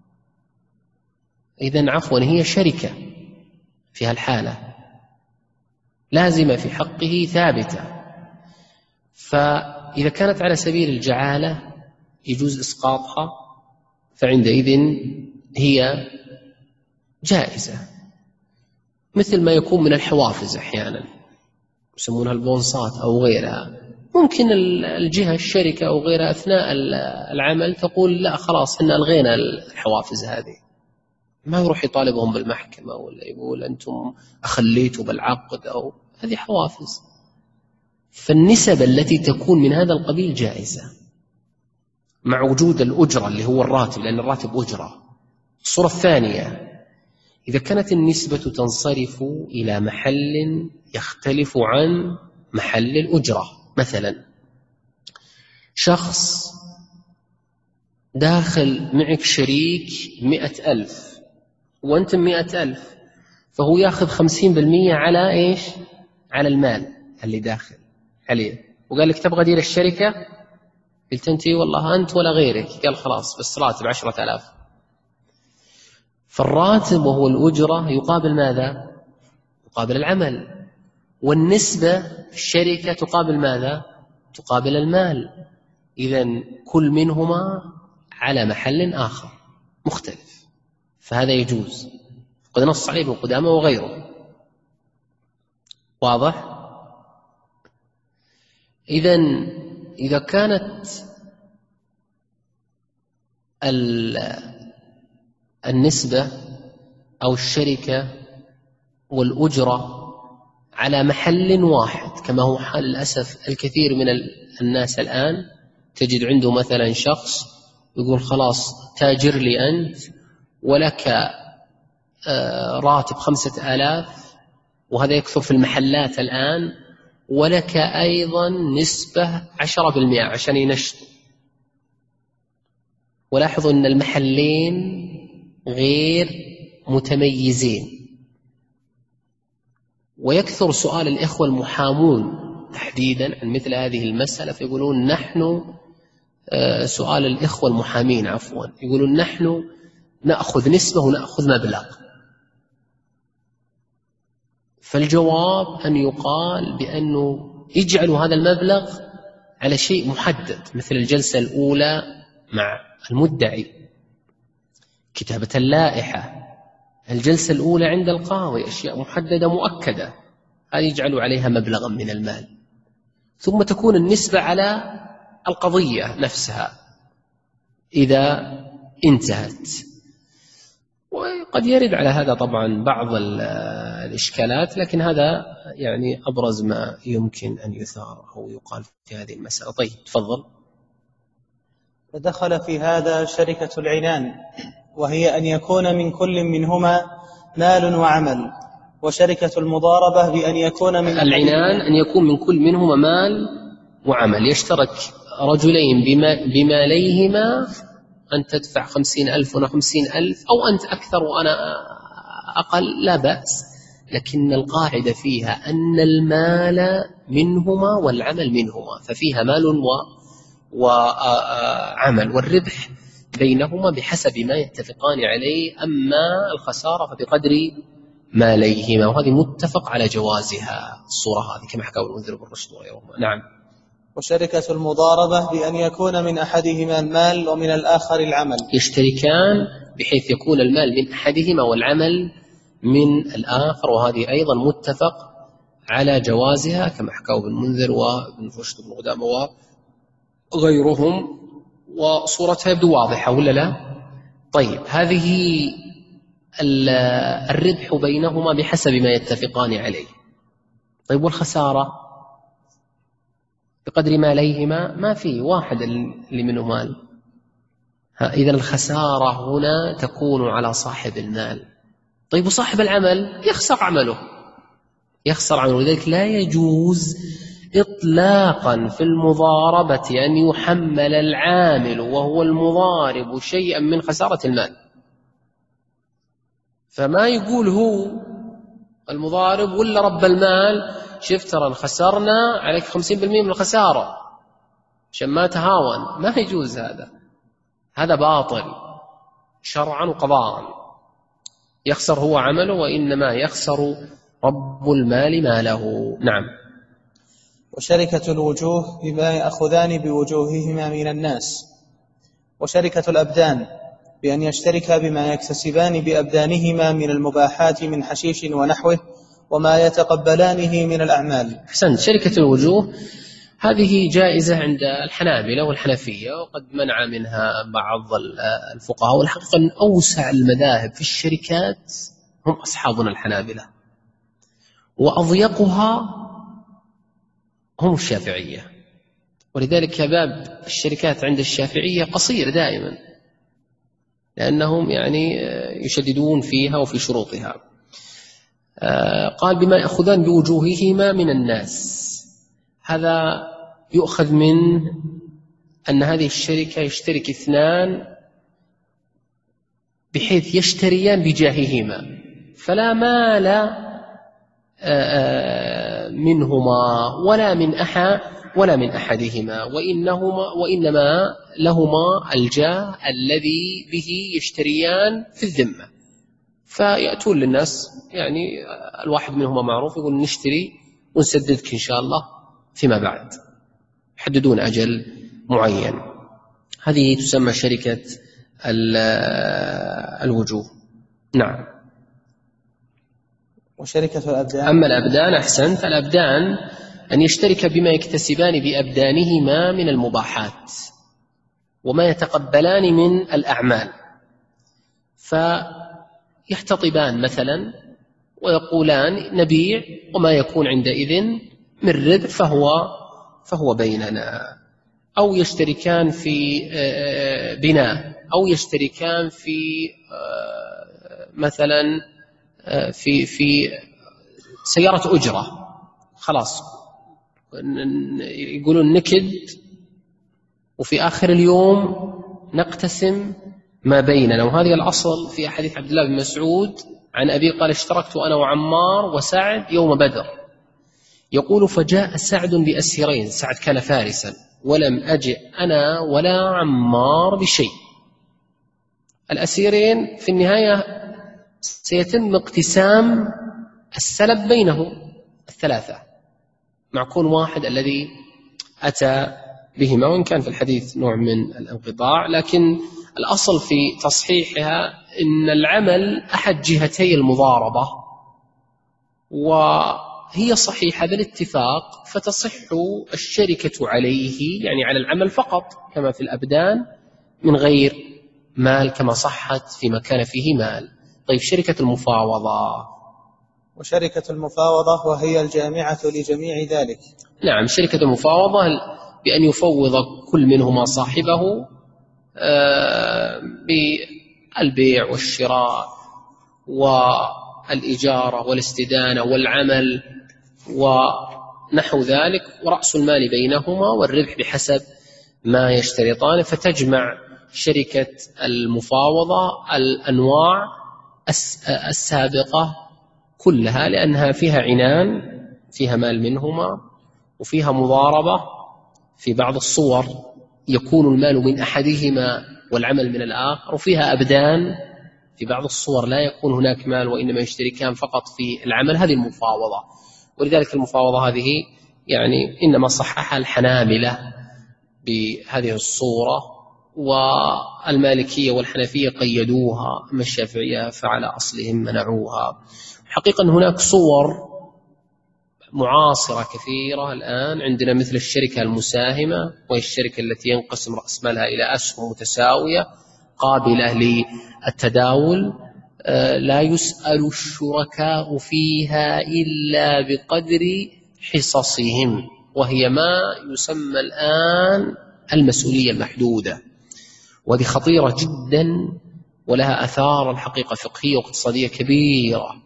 إذن عفوا هي شركة في هالحالة لازمة في حقه ثابتة. فإذا كانت على سبيل الجعالة يجوز إسقاطها، فعندئذ هي جائزة، مثل ما يكون من الحوافز أحيانا يسمونها البونصات أو غيرها. ممكن الجهة الشركة أو غيرها أثناء العمل تقول لا خلاص إحنا ألغينا الحوافز هذه، ما يروح يطالبهم بالمحكمة ولا يقول أنتم أخليتوا بالعقد، أو هذه حوافز. فالنسب التي تكون من هذا القبيل جائزة مع وجود الأجرة اللي هو الراتب، لأن الراتب أجرة. الصورة الثانية إذا كانت النسبة تنصرف إلى محل يختلف عن محل الأجرة. مثلا شخص داخل معك شريك مئة ألف وأنتم مئة ألف، فهو يأخذ خمسين بالمئة على إيش؟ على المال اللي داخل عليه، وقال لك تبغى دير الشركة؟ قلت أنت والله أنت ولا غيرك، قال خلاص بس راتب عشرة آلاف. فالراتب وهو الأجرة يقابل ماذا؟ يقابل العمل، والنسبة في الشركة تقابل ماذا؟ تقابل المال. إذن كل منهما على محل آخر مختلف، فهذا يجوز، قد نص عليه ابن قدامة وغيره. واضح؟ إذن إذا كانت النسبة أو الشركة والأجرة على محل واحد، كما هو حال للأسف الكثير من الناس الآن، تجد عنده مثلا شخص يقول خلاص تاجر لي أنت ولك راتب خمسة آلاف، وهذا يكثر في المحلات الآن، ولك أيضا نسبة عشرة بالمئة عشان ينشطوا. ولاحظوا أن المحلين غير متميزين. ويكثر سؤال الإخوة المحامون تحديدا عن مثل هذه المسألة، فيقولون نحن سؤال الإخوة المحامين عفوا يقولون نحن نأخذ نسبة ونأخذ مبلغ. فالجواب أن يقال بأنه يجعلوا هذا المبلغ على شيء محدد، مثل الجلسة الأولى مع المدعي، كتابة اللائحة، الجلسة الأولى عند القاضي، أشياء محددة مؤكدة، هذه يجعلوا عليها مبلغا من المال. ثم تكون النسبة على القضية نفسها إذا انتهت. وقد يرد على هذا طبعا بعض الإشكالات، لكن هذا يعني أبرز ما يمكن أن يثار أو يقال في هذه المسألة. طيب تفضل.
فدخل في هذا شركة العنان، وهي أن يكون من كل منهما مال وعمل، وشركة المضاربة بأن يكون من
العنان أن يكون من كل منهما مال وعمل، يشترك رجلين بماليهما، أن تدفع خمسين ألف وأنا خمسين ألف، أو أنت أكثر وأنا أقل، لا بأس، لكن القاعدة فيها أن المال منهما والعمل منهما، ففيها مال وعمل، والربح بينهما بحسب ما يتفقان عليه، أما الخسارة فبقدر ماليهما، وهذه متفق على جوازها الصورة هذه كما حكى ابن المنذر بن رشد وغيرهما. نعم.
وشركة المضاربة بأن يكون من أحدهما المال ومن الآخر العمل،
يشتركان بحيث يكون المال من أحدهما والعمل من الآخر، وهذه أيضا متفق على جوازها كما حكى ابن المنذر وابن رشد بن قدامة وغيرهم، وصورتها يبدو واضحة ولا لا؟ طيب هذه الربح بينهما بحسب ما يتفقان عليه. طيب والخسارة بقدر ما عليهما، ما في واحد اللي منه مال، إذا الخسارة هنا تكون على صاحب المال. طيب وصاحب العمل يخسر عمله، يخسر عمله، لذلك لا يجوز إطلاقا في المضاربة أن يحمل العامل وهو المضارب شيئا من خسارة المال. فما يقول هو المضارب ولا رب المال شفت ترى خسرنا عليك خمسين بالمئة من الخسارة عشان ما تهاون، ما يجوز هذا، هذا باطل شرعا وقضاء. يخسر هو عمله وإنما يخسر رب المال ماله. نعم.
وشركة الوجوه بما يأخذان بوجوههما من الناس، وشركة الأبدان بأن يشتركا بما يكتسبان بأبدانهما من المباحات من حشيش ونحوه وما يتقبلانه من الأعمال.
أحسنت. شركة الوجوه هذه جائزة عند الحنابلة والحنفية، وقد منع منها بعض الفقهاء، والحقيقة أن أوسع المذاهب في الشركات هم أصحابنا الحنابلة، وأضيقها هم الشافعية، ولذلك باب الشركات عند الشافعية قصير دائما لأنهم يعني يشددون فيها وفي شروطها. قال بما يأخذان بوجوههما من الناس، هذا يؤخذ من أن هذه الشركة يشترك اثنان بحيث يشتريان بجاههما، فلا مال منهما ولا من أحد ولا من أحدهما، وإنهما وإنما لهما الجاه الذي به يشتريان في الذمة. فيأتون للناس، يعني الواحد منهما معروف يقول نشتري ونسددك إن شاء الله فيما بعد، يحددون أجل معين. هذه تسمى شركة الوجوه. نعم.
وشركة الأبدان.
أما الأبدان أحسنت، الأبدان أن يشترك بما يكتسبان بأبدانهما من المباحات وما يتقبلان من الأعمال، فيحتطبان مثلا ويقولان نبيع وما يكون عندئذ من ربح فهو فهو بيننا، أو يشتركان في بناء، أو يشتركان في مثلا في في سيارة أجرة، خلاص يقولون نكد وفي آخر اليوم نقتسم ما بيننا. وهذه الأصل في حديث عبد الله بن مسعود عن أبي قال اشتركت أنا وعمار وسعد يوم بدر، يقول فجاء سعد بأسيرين، سعد كان فارسا، ولم أجئ أنا ولا عمار بشيء. الأسيرين في النهاية سيتم اقتسام السلب بينهم الثلاثة مع كون واحد الذي أتى بهما، وإن كان في الحديث نوع من الانقطاع، لكن الأصل في تصحيحها إن العمل أحد جهتي المضاربة وهي صحيحة بالاتفاق، فتصح الشركة عليه يعني على العمل فقط كما في الأبدان من غير مال كما صحت فيما كان فيه مال. طيب شركة المفاوضة.
وشركة المفاوضة وهي الجامعة لجميع ذلك.
نعم. شركة المفاوضة بأن يفوض كل منهما صاحبه بالبيع والشراء والإجارة والاستدانة والعمل ونحو ذلك، ورأس المال بينهما والربح بحسب ما يشترطان. فتجمع شركة المفاوضة الأنواع السابقة كلها، لأنها فيها عنان، فيها مال منهما، وفيها مضاربة في بعض الصور يكون المال من أحدهما والعمل من الآخر، وفيها أبدان في بعض الصور لا يكون هناك مال وإنما يشتركان فقط في العمل، هذه المفاوضة. ولذلك المفاوضة هذه يعني إنما صححها الحنابلة بهذه الصورة، والمالكية والحنفية قيدوها، أما الشافعية فعلى أصلهم منعوها. حقيقة هناك صور معاصرة كثيرة الآن عندنا، مثل الشركة المساهمة، وهي الشركة التي ينقسم رأس مالها إلى أسهم متساوية قابلة للتداول، لا يسأل الشركاء فيها إلا بقدر حصصهم، وهي ما يسمى الآن المسؤولية المحدودة، وهذه خطيرة جدا ولها أثار الحقيقة فقهية واقتصادية كبيرة.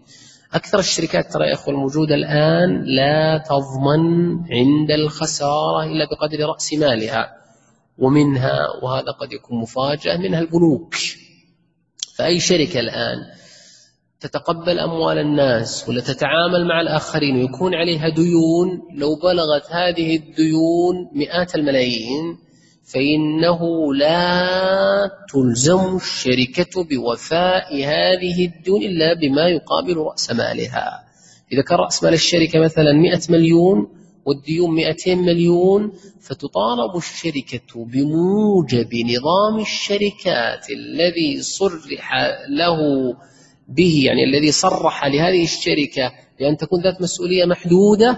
أكثر الشركات ترى يا أخوة الموجودة الآن لا تضمن عند الخسارة إلا بقدر رأس مالها، ومنها، وهذا قد يكون مفاجأة، منها البنوك. فأي شركة الآن تتقبل أموال الناس ولا تتعامل مع الآخرين ويكون عليها ديون، لو بلغت هذه الديون مئات الملايين فإنه لا تلزم الشركة بوفاء هذه الديون إلا بما يقابل رأس مالها. إذا كان رأس مال الشركة مثلا مئة مليون والديون مئتين مليون، فتطالب الشركة بموجب نظام الشركات الذي صرح له به، يعني الذي صرح لهذه الشركة بأن تكون ذات مسؤولية محدودة،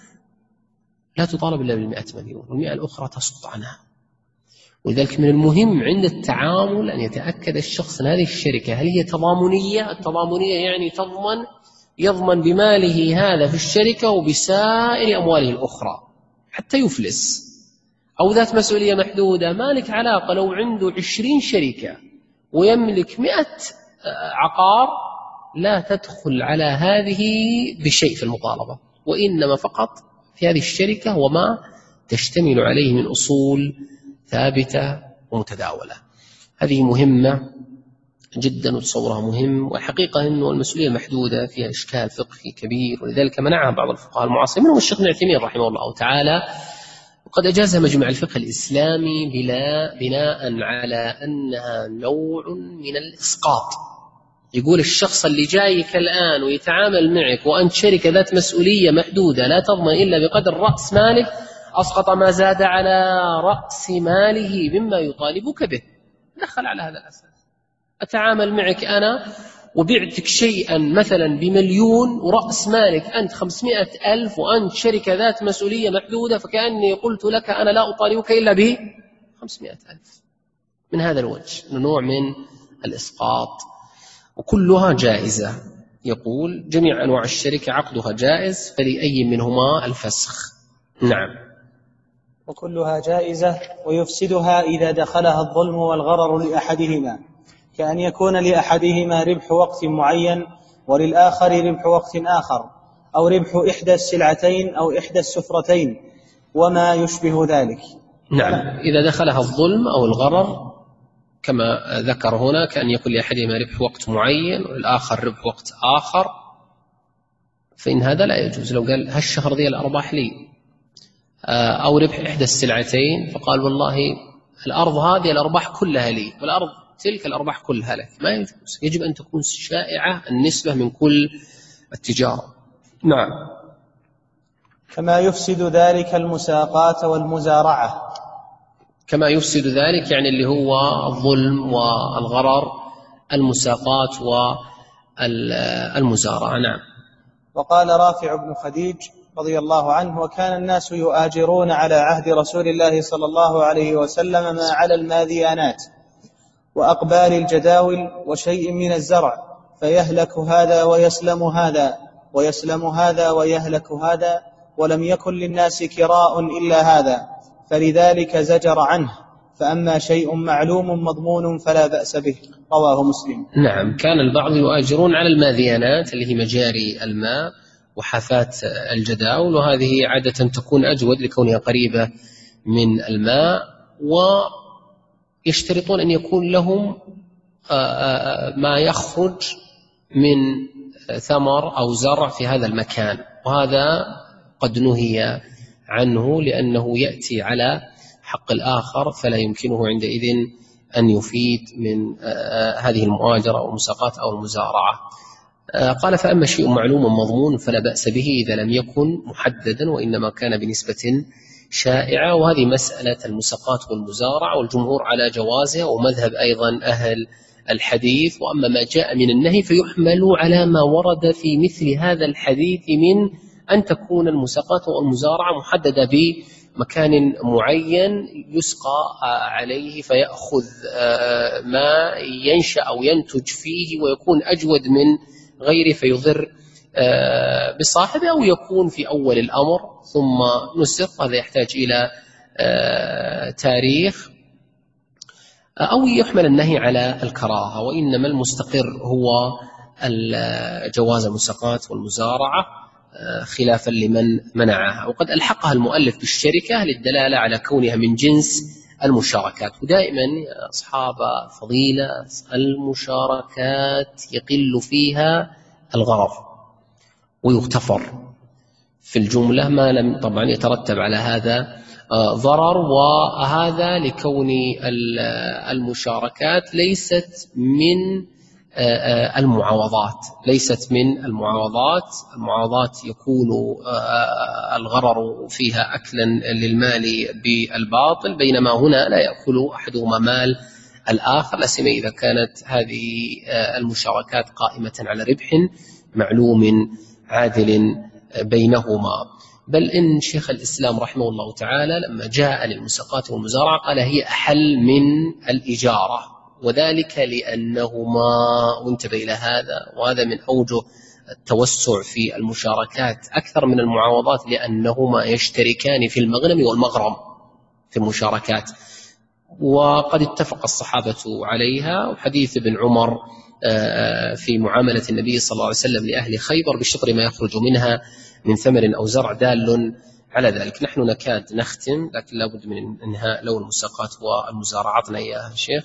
لا تطالب إلا بالمئة مليون، والمئة الأخرى تسقط عنها. ولذلك من المهم عند التعامل أن يتأكد الشخص أن هذه الشركة هل هي تضامنية. التضامنية يعني تضمن يضمن بماله هذا في الشركة وبسائر أمواله الأخرى حتى يفلس. أو ذات مسؤولية محدودة، مالك علاقة لو عنده عشرين شركة ويملك مئة عقار، لا تدخل على هذه بشيء في المطالبة، وإنما فقط في هذه الشركة وما تشتمل عليه من أصول ثابتة ومتداولة. هذه مهمة جدا وتصورها مهم، والحقيقة أنه المسؤولية المحدودة فيها إشكال فقهي كبير، ولذلك منعها بعض الفقهاء المعاصرين منهم الشيخ ابن عثيمين رحمه الله تعالى، وقد أجازها مجمع الفقه الإسلامي بلا بناء على أنها نوع من الإسقاط. يقول الشخص اللي جايك الآن ويتعامل معك وأنت شركة ذات مسؤولية محدودة لا تضمن إلا بقدر رأس مالك، أسقط ما زاد على رأس ماله مما يطالبك به. دخل على هذا الأساس. أتعامل معك أنا وبعتك شيئا مثلا بمليون ورأس مالك أنت خمسمائة ألف وأنت شركة ذات مسؤولية محدودة، فكأني قلت لك أنا لا أطالبك إلا به خمسمائة ألف. من هذا الوجه نوع من الإسقاط، وكلها جائزة. يقول جميع أنواع الشركة عقدها جائز، فلأي منهما الفسخ. نعم.
وكلها جائزة، ويفسدها إذا دخلها الظلم والغرر لأحدهما، كأن يكون لأحدهما ربح وقت معين وللآخر ربح وقت آخر، أو ربح إحدى السلعتين أو إحدى السفرتين وما يشبه ذلك.
نعم. إذا دخلها الظلم أو الغرر كما ذكر هنا، كأن يكون لأحدهما ربح وقت معين وللآخر ربح وقت آخر، فإن هذا لا يجوز. لو قال هالشهر ذي الأرباح لي، أو ربح إحدى السلعتين، فقال والله الأرض هذه الأرباح كلها لي والأرض تلك الأرباح كلها لك، ما يجوز. يجب أن تكون شائعة النسبة من كل التجارة. نعم.
كما يفسد ذلك المساقات والمزارعة.
كما يفسد ذلك يعني اللي هو الظلم والغرر، المساقات والمزارعة. نعم.
وقال رافع بن خديج رضي الله عنه: وكان الناس يؤاجرون على عهد رسول الله صلى الله عليه وسلم ما على الماذيانات وأقبال الجداول وشيء من الزرع، فيهلك هذا ويسلم هذا ويسلم هذا ويهلك هذا، ولم يكن للناس كراء إلا هذا، فلذلك زجر عنه. فأما شيء معلوم مضمون فلا بأس به. رواه مسلم.
نعم. كان البعض يؤاجرون على الماذيانات اللي هي مجاري الماء وحافات الجداول، وهذه عادة تكون أجود لكونها قريبة من الماء، ويشترطون أن يكون لهم ما يخرج من ثمر أو زرع في هذا المكان، وهذا قد نهي عنه لأنه يأتي على حق الآخر، فلا يمكنه عندئذ أن يفيد من هذه المؤاجرة أو المساقات أو المزارعة. قال: فأما شيء معلوم مضمون فلا بأس به إذا لم يكن محددا وإنما كان بنسبة شائعة. وهذه مسألة المساقات والمزارعة، والجمهور على جوازها، ومذهب أيضا أهل الحديث. وأما ما جاء من النهي فيحمل على ما ورد في مثل هذا الحديث من أن تكون المساقات والمزارعة محددة بمكان معين يسقى عليه، فيأخذ ما ينشأ أو ينتج فيه ويكون أجود من غيره فيضر بصاحبه، أو يكون في أول الأمر ثم نسق. هذا يحتاج إلى تاريخ. أو يحمل النهي على الكراهة، وإنما المستقر هو جواز المساقات والمزارعة خلافا لمن منعها. وقد ألحقها المؤلف بالشركة للدلالة على كونها من جنس المشاركات. ودائما يا أصحاب فضيلة المشاركات يقل فيها الغرض ويغتفر في الجملة ما لم طبعا يترتب على هذا ضرر، وهذا لكون المشاركات ليست من المعاوضات ليست من المعاوضات المعاوضات يكون الغرر فيها أكلا للمال بالباطل، بينما هنا لا يأكل أحدهما مال الآخر، لا سيما إذا كانت هذه المشاركات قائمة على ربح معلوم عادل بينهما. بل إن شيخ الإسلام رحمه الله تعالى لما جاء للمساقات والمزارعة قال هي أحل من الإجارة، وذلك لأنهما، وانتبه إلى هذا، وهذا من أوجه التوسع في المشاركات أكثر من المعاوضات، لأنهما يشتركان في المغنم والمغرم في المشاركات، وقد اتفق الصحابة عليها. وحديث ابن عمر في معاملة النبي صلى الله عليه وسلم لأهل خيبر بشطر ما يخرج منها من ثمر أو زرع دال على ذلك. نحن نكاد نختم، لكن لابد من إنهاء لو المساقات والمزارعات. يا شيخ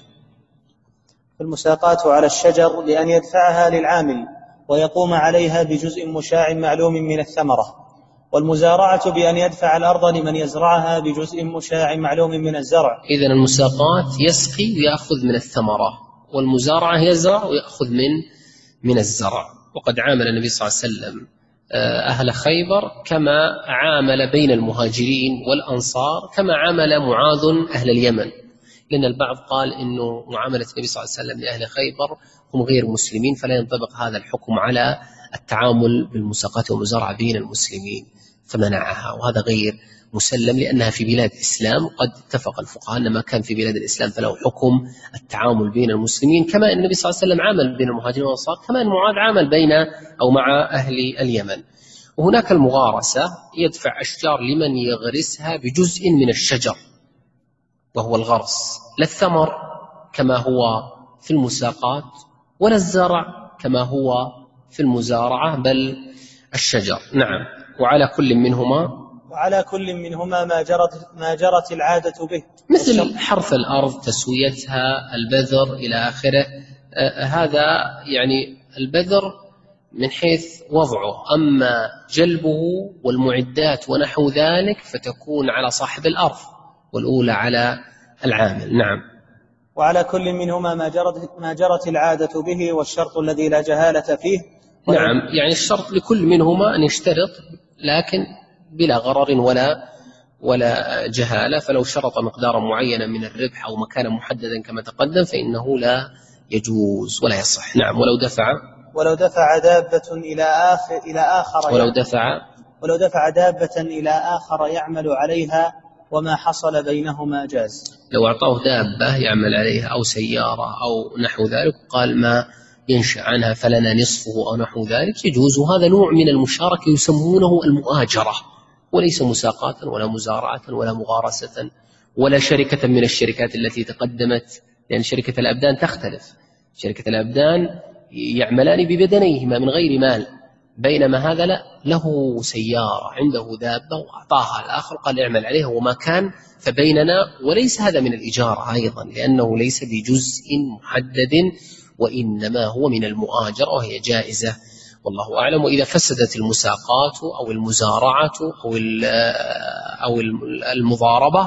المساقات على الشجر لأن يدفعها للعامل ويقوم عليها بجزء مشاع معلوم من الثمرة، والمزارعة بأن يدفع الأرض لمن يزرعها بجزء مشاع معلوم من الزرع.
إذن المساقات يسقي ويأخذ من الثمرة، والمزارعة يزرع ويأخذ من من الزرع. وقد عامل النبي صلى الله عليه وسلم أهل خيبر كما عامل بين المهاجرين والأنصار، كما عامل معاذ أهل اليمن، لأن البعض قال إنه معاملة النبي صلى الله عليه وسلم لأهل خيبر هم غير مسلمين، فلا ينطبق هذا الحكم على التعامل بالمساقات والمزارعة بين المسلمين، فمنعها. وهذا غير مسلم، لأنها في بلاد الإسلام. قد اتفق الفقهاء أن ما كان في بلاد الإسلام فله حكم التعامل بين المسلمين، كما أن النبي صلى الله عليه وسلم عامل بين المهاجرين والأنصار، كما أن معاذ عامل بين أو مع أهل اليمن. وهناك المغارسة، يدفع أشجار لمن يغرسها بجزء من الشجر، وهو الغرس، لا الثمر كما هو في المساقات، ولا الزرع كما هو في المزارعة، بل الشجر. نعم. وعلى كل منهما
وعلى كل منهما ما جرت ما جرت العادة به،
مثل حرث الأرض، تسويتها، البذر إلى آخره. آه هذا يعني البذر من حيث وضعه، أما جلبه والمعدات ونحو ذلك فتكون على صاحب الأرض، والأولى على العامل. نعم.
وعلى كل منهما ما جرت ما جرت العادة به، والشرط الذي لا جهالة فيه.
نعم، يعني الشرط لكل منهما أن يشترط، لكن بلا غرر ولا ولا جهالة. فلو شرط مقدارا معينا من الربح أو مكانا محددا كما تقدم فإنه لا يجوز ولا يصح. نعم. ولو دفع
ولو دفع دابة إلى آخر إلى آخر
ولو دفع
ولو دفع دابة إلى آخر يعمل عليها وما حصل بينهما جاز.
لو أعطاه دابة يعمل عليها أو سيارة أو نحو ذلك، قال ما ينشأ عنها فلنا نصفه أو نحو ذلك، يجوز. وهذا نوع من المشاركة يسمونه المؤاجرة، وليس مساقاة ولا مزارعة ولا مغارسة ولا شركة من الشركات التي تقدمت، لأن شركة الأبدان تختلف. شركة الأبدان يعملان ببدنيهما من غير مال، بينما هذا لا، له سيارة، عنده دابة وأعطاها الآخر قال اعمل عليها وما كان فبيننا. وليس هذا من الإجارة أيضا، لأنه ليس بجزء محدد، وإنما هو من المؤاجرة وهي جائزة، والله أعلم. وإذا فسدت المساقات أو المزارعة أو أو المضاربة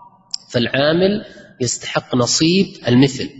فالعامل يستحق نصيب المثل،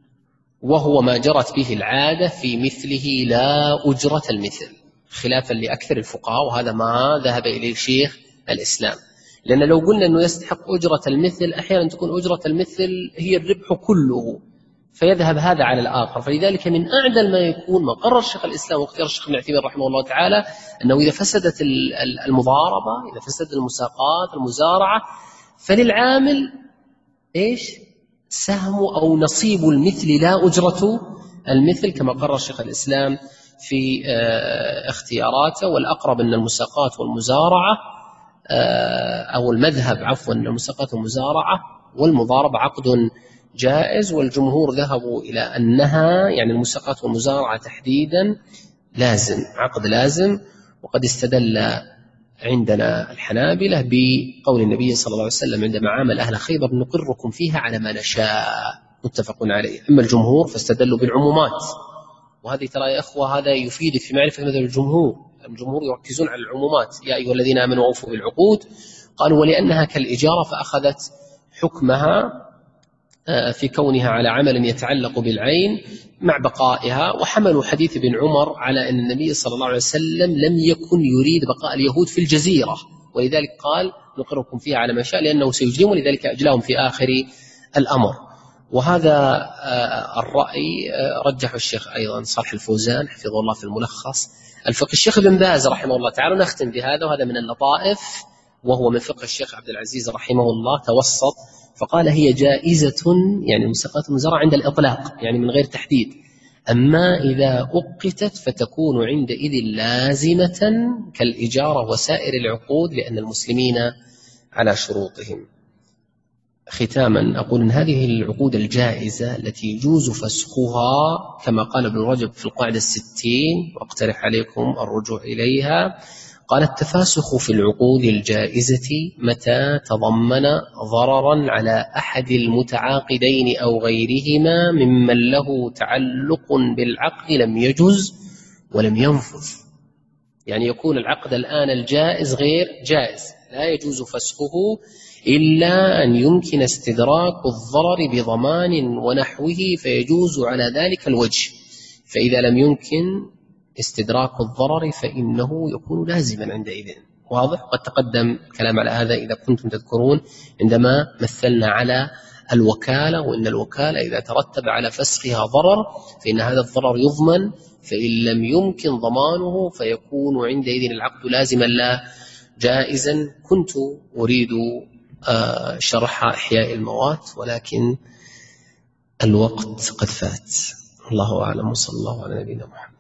وهو ما جرت به العادة في مثله لا أجرة المثل، خلافا لأكثر الفقهاء، وهذا ما ذهب إليه شيخ الإسلام. لأن لو قلنا أنه يستحق أجرة المثل، أحيانا تكون أجرة المثل هي الربح كله، فيذهب هذا على الآخر. فلذلك من أعدل ما يكون ما قرر شيخ الإسلام واختيار الشيخ ابن عثيمين رحمه الله تعالى، أنه إذا فسدت المضاربة، إذا فسدت المساقات، المزارعة، فللعامل إيش؟ سهم أو نصيب المثل لا أجرة المثل، كما قرر شيخ الإسلام في اختياراته. والأقرب أن المساقات والمزارعة أو المذهب عفوا أن المساقات والمزارعة والمضاربة عقد جائز، والجمهور ذهبوا إلى أنها يعني المساقات والمزارعة تحديدا لازم، عقد لازم. وقد استدل عندنا الحنابلة بقول النبي صلى الله عليه وسلم عندما عامل أهل خيبر نقركم فيها على ما نشاء، متفق عليه. أما الجمهور فاستدلوا بالعمومات، وهذه ترى يا أخوة هذا يفيدك في معرفة مذهب الجمهور. الجمهور يركزون على العمومات، يا أيها الذين آمنوا أوفوا بالعقود، قالوا ولأنها كالإجارة فأخذت حكمها في كونها على عمل يتعلق بالعين مع بقائها، وحملوا حديث ابن عمر على أن النبي صلى الله عليه وسلم لم يكن يريد بقاء اليهود في الجزيرة، ولذلك قال نقركم فيها على ما شاء لأنه سيجرم، ولذلك أجلاهم في آخر الأمر. وهذا الرأي رجح الشيخ أيضا صالح الفوزان حفظه الله في الملخص الفقه، الشيخ ابن باز رحمه الله تعالى. نختم بهذا، وهذا من اللطائف، وهو من فقه الشيخ عبد العزيز رحمه الله، توسط فقال هي جائزة يعني مساقات المزارعة عند الإطلاق يعني من غير تحديد، أما إذا أقتت فتكون عندئذ لازمة كالإجارة وسائر العقود لأن المسلمين على شروطهم. ختاما أقول أن هذه العقود الجائزة التي يجوز فسخها كما قال ابن رجب في القاعدة الستين، وأقترح عليكم الرجوع إليها، قال التفاسخ في العقود الجائزة متى تضمن ضررا على أحد المتعاقدين أو غيرهما ممن له تعلق بالعقد لم يجز ولم ينفذ. يعني يكون العقد الآن الجائز غير جائز، لا يجوز فسخه إلا أن يمكن استدراك الضرر بضمان ونحوه فيجوز على ذلك الوجه، فإذا لم يمكن استدراك الضرر فإنه يكون لازما عندئذ. واضح؟ قد تقدم الكلام على هذا إذا كنتم تذكرون عندما مثلنا على الوكالة، وإن الوكالة إذا ترتب على فسخها ضرر فإن هذا الضرر يضمن، فإن لم يمكن ضمانه فيكون عندئذ العقد لازما لا جائزا. كنت أريد شرح إحياء الموات ولكن الوقت قد فات. الله أعلم، وصلى الله على نبينا محمد.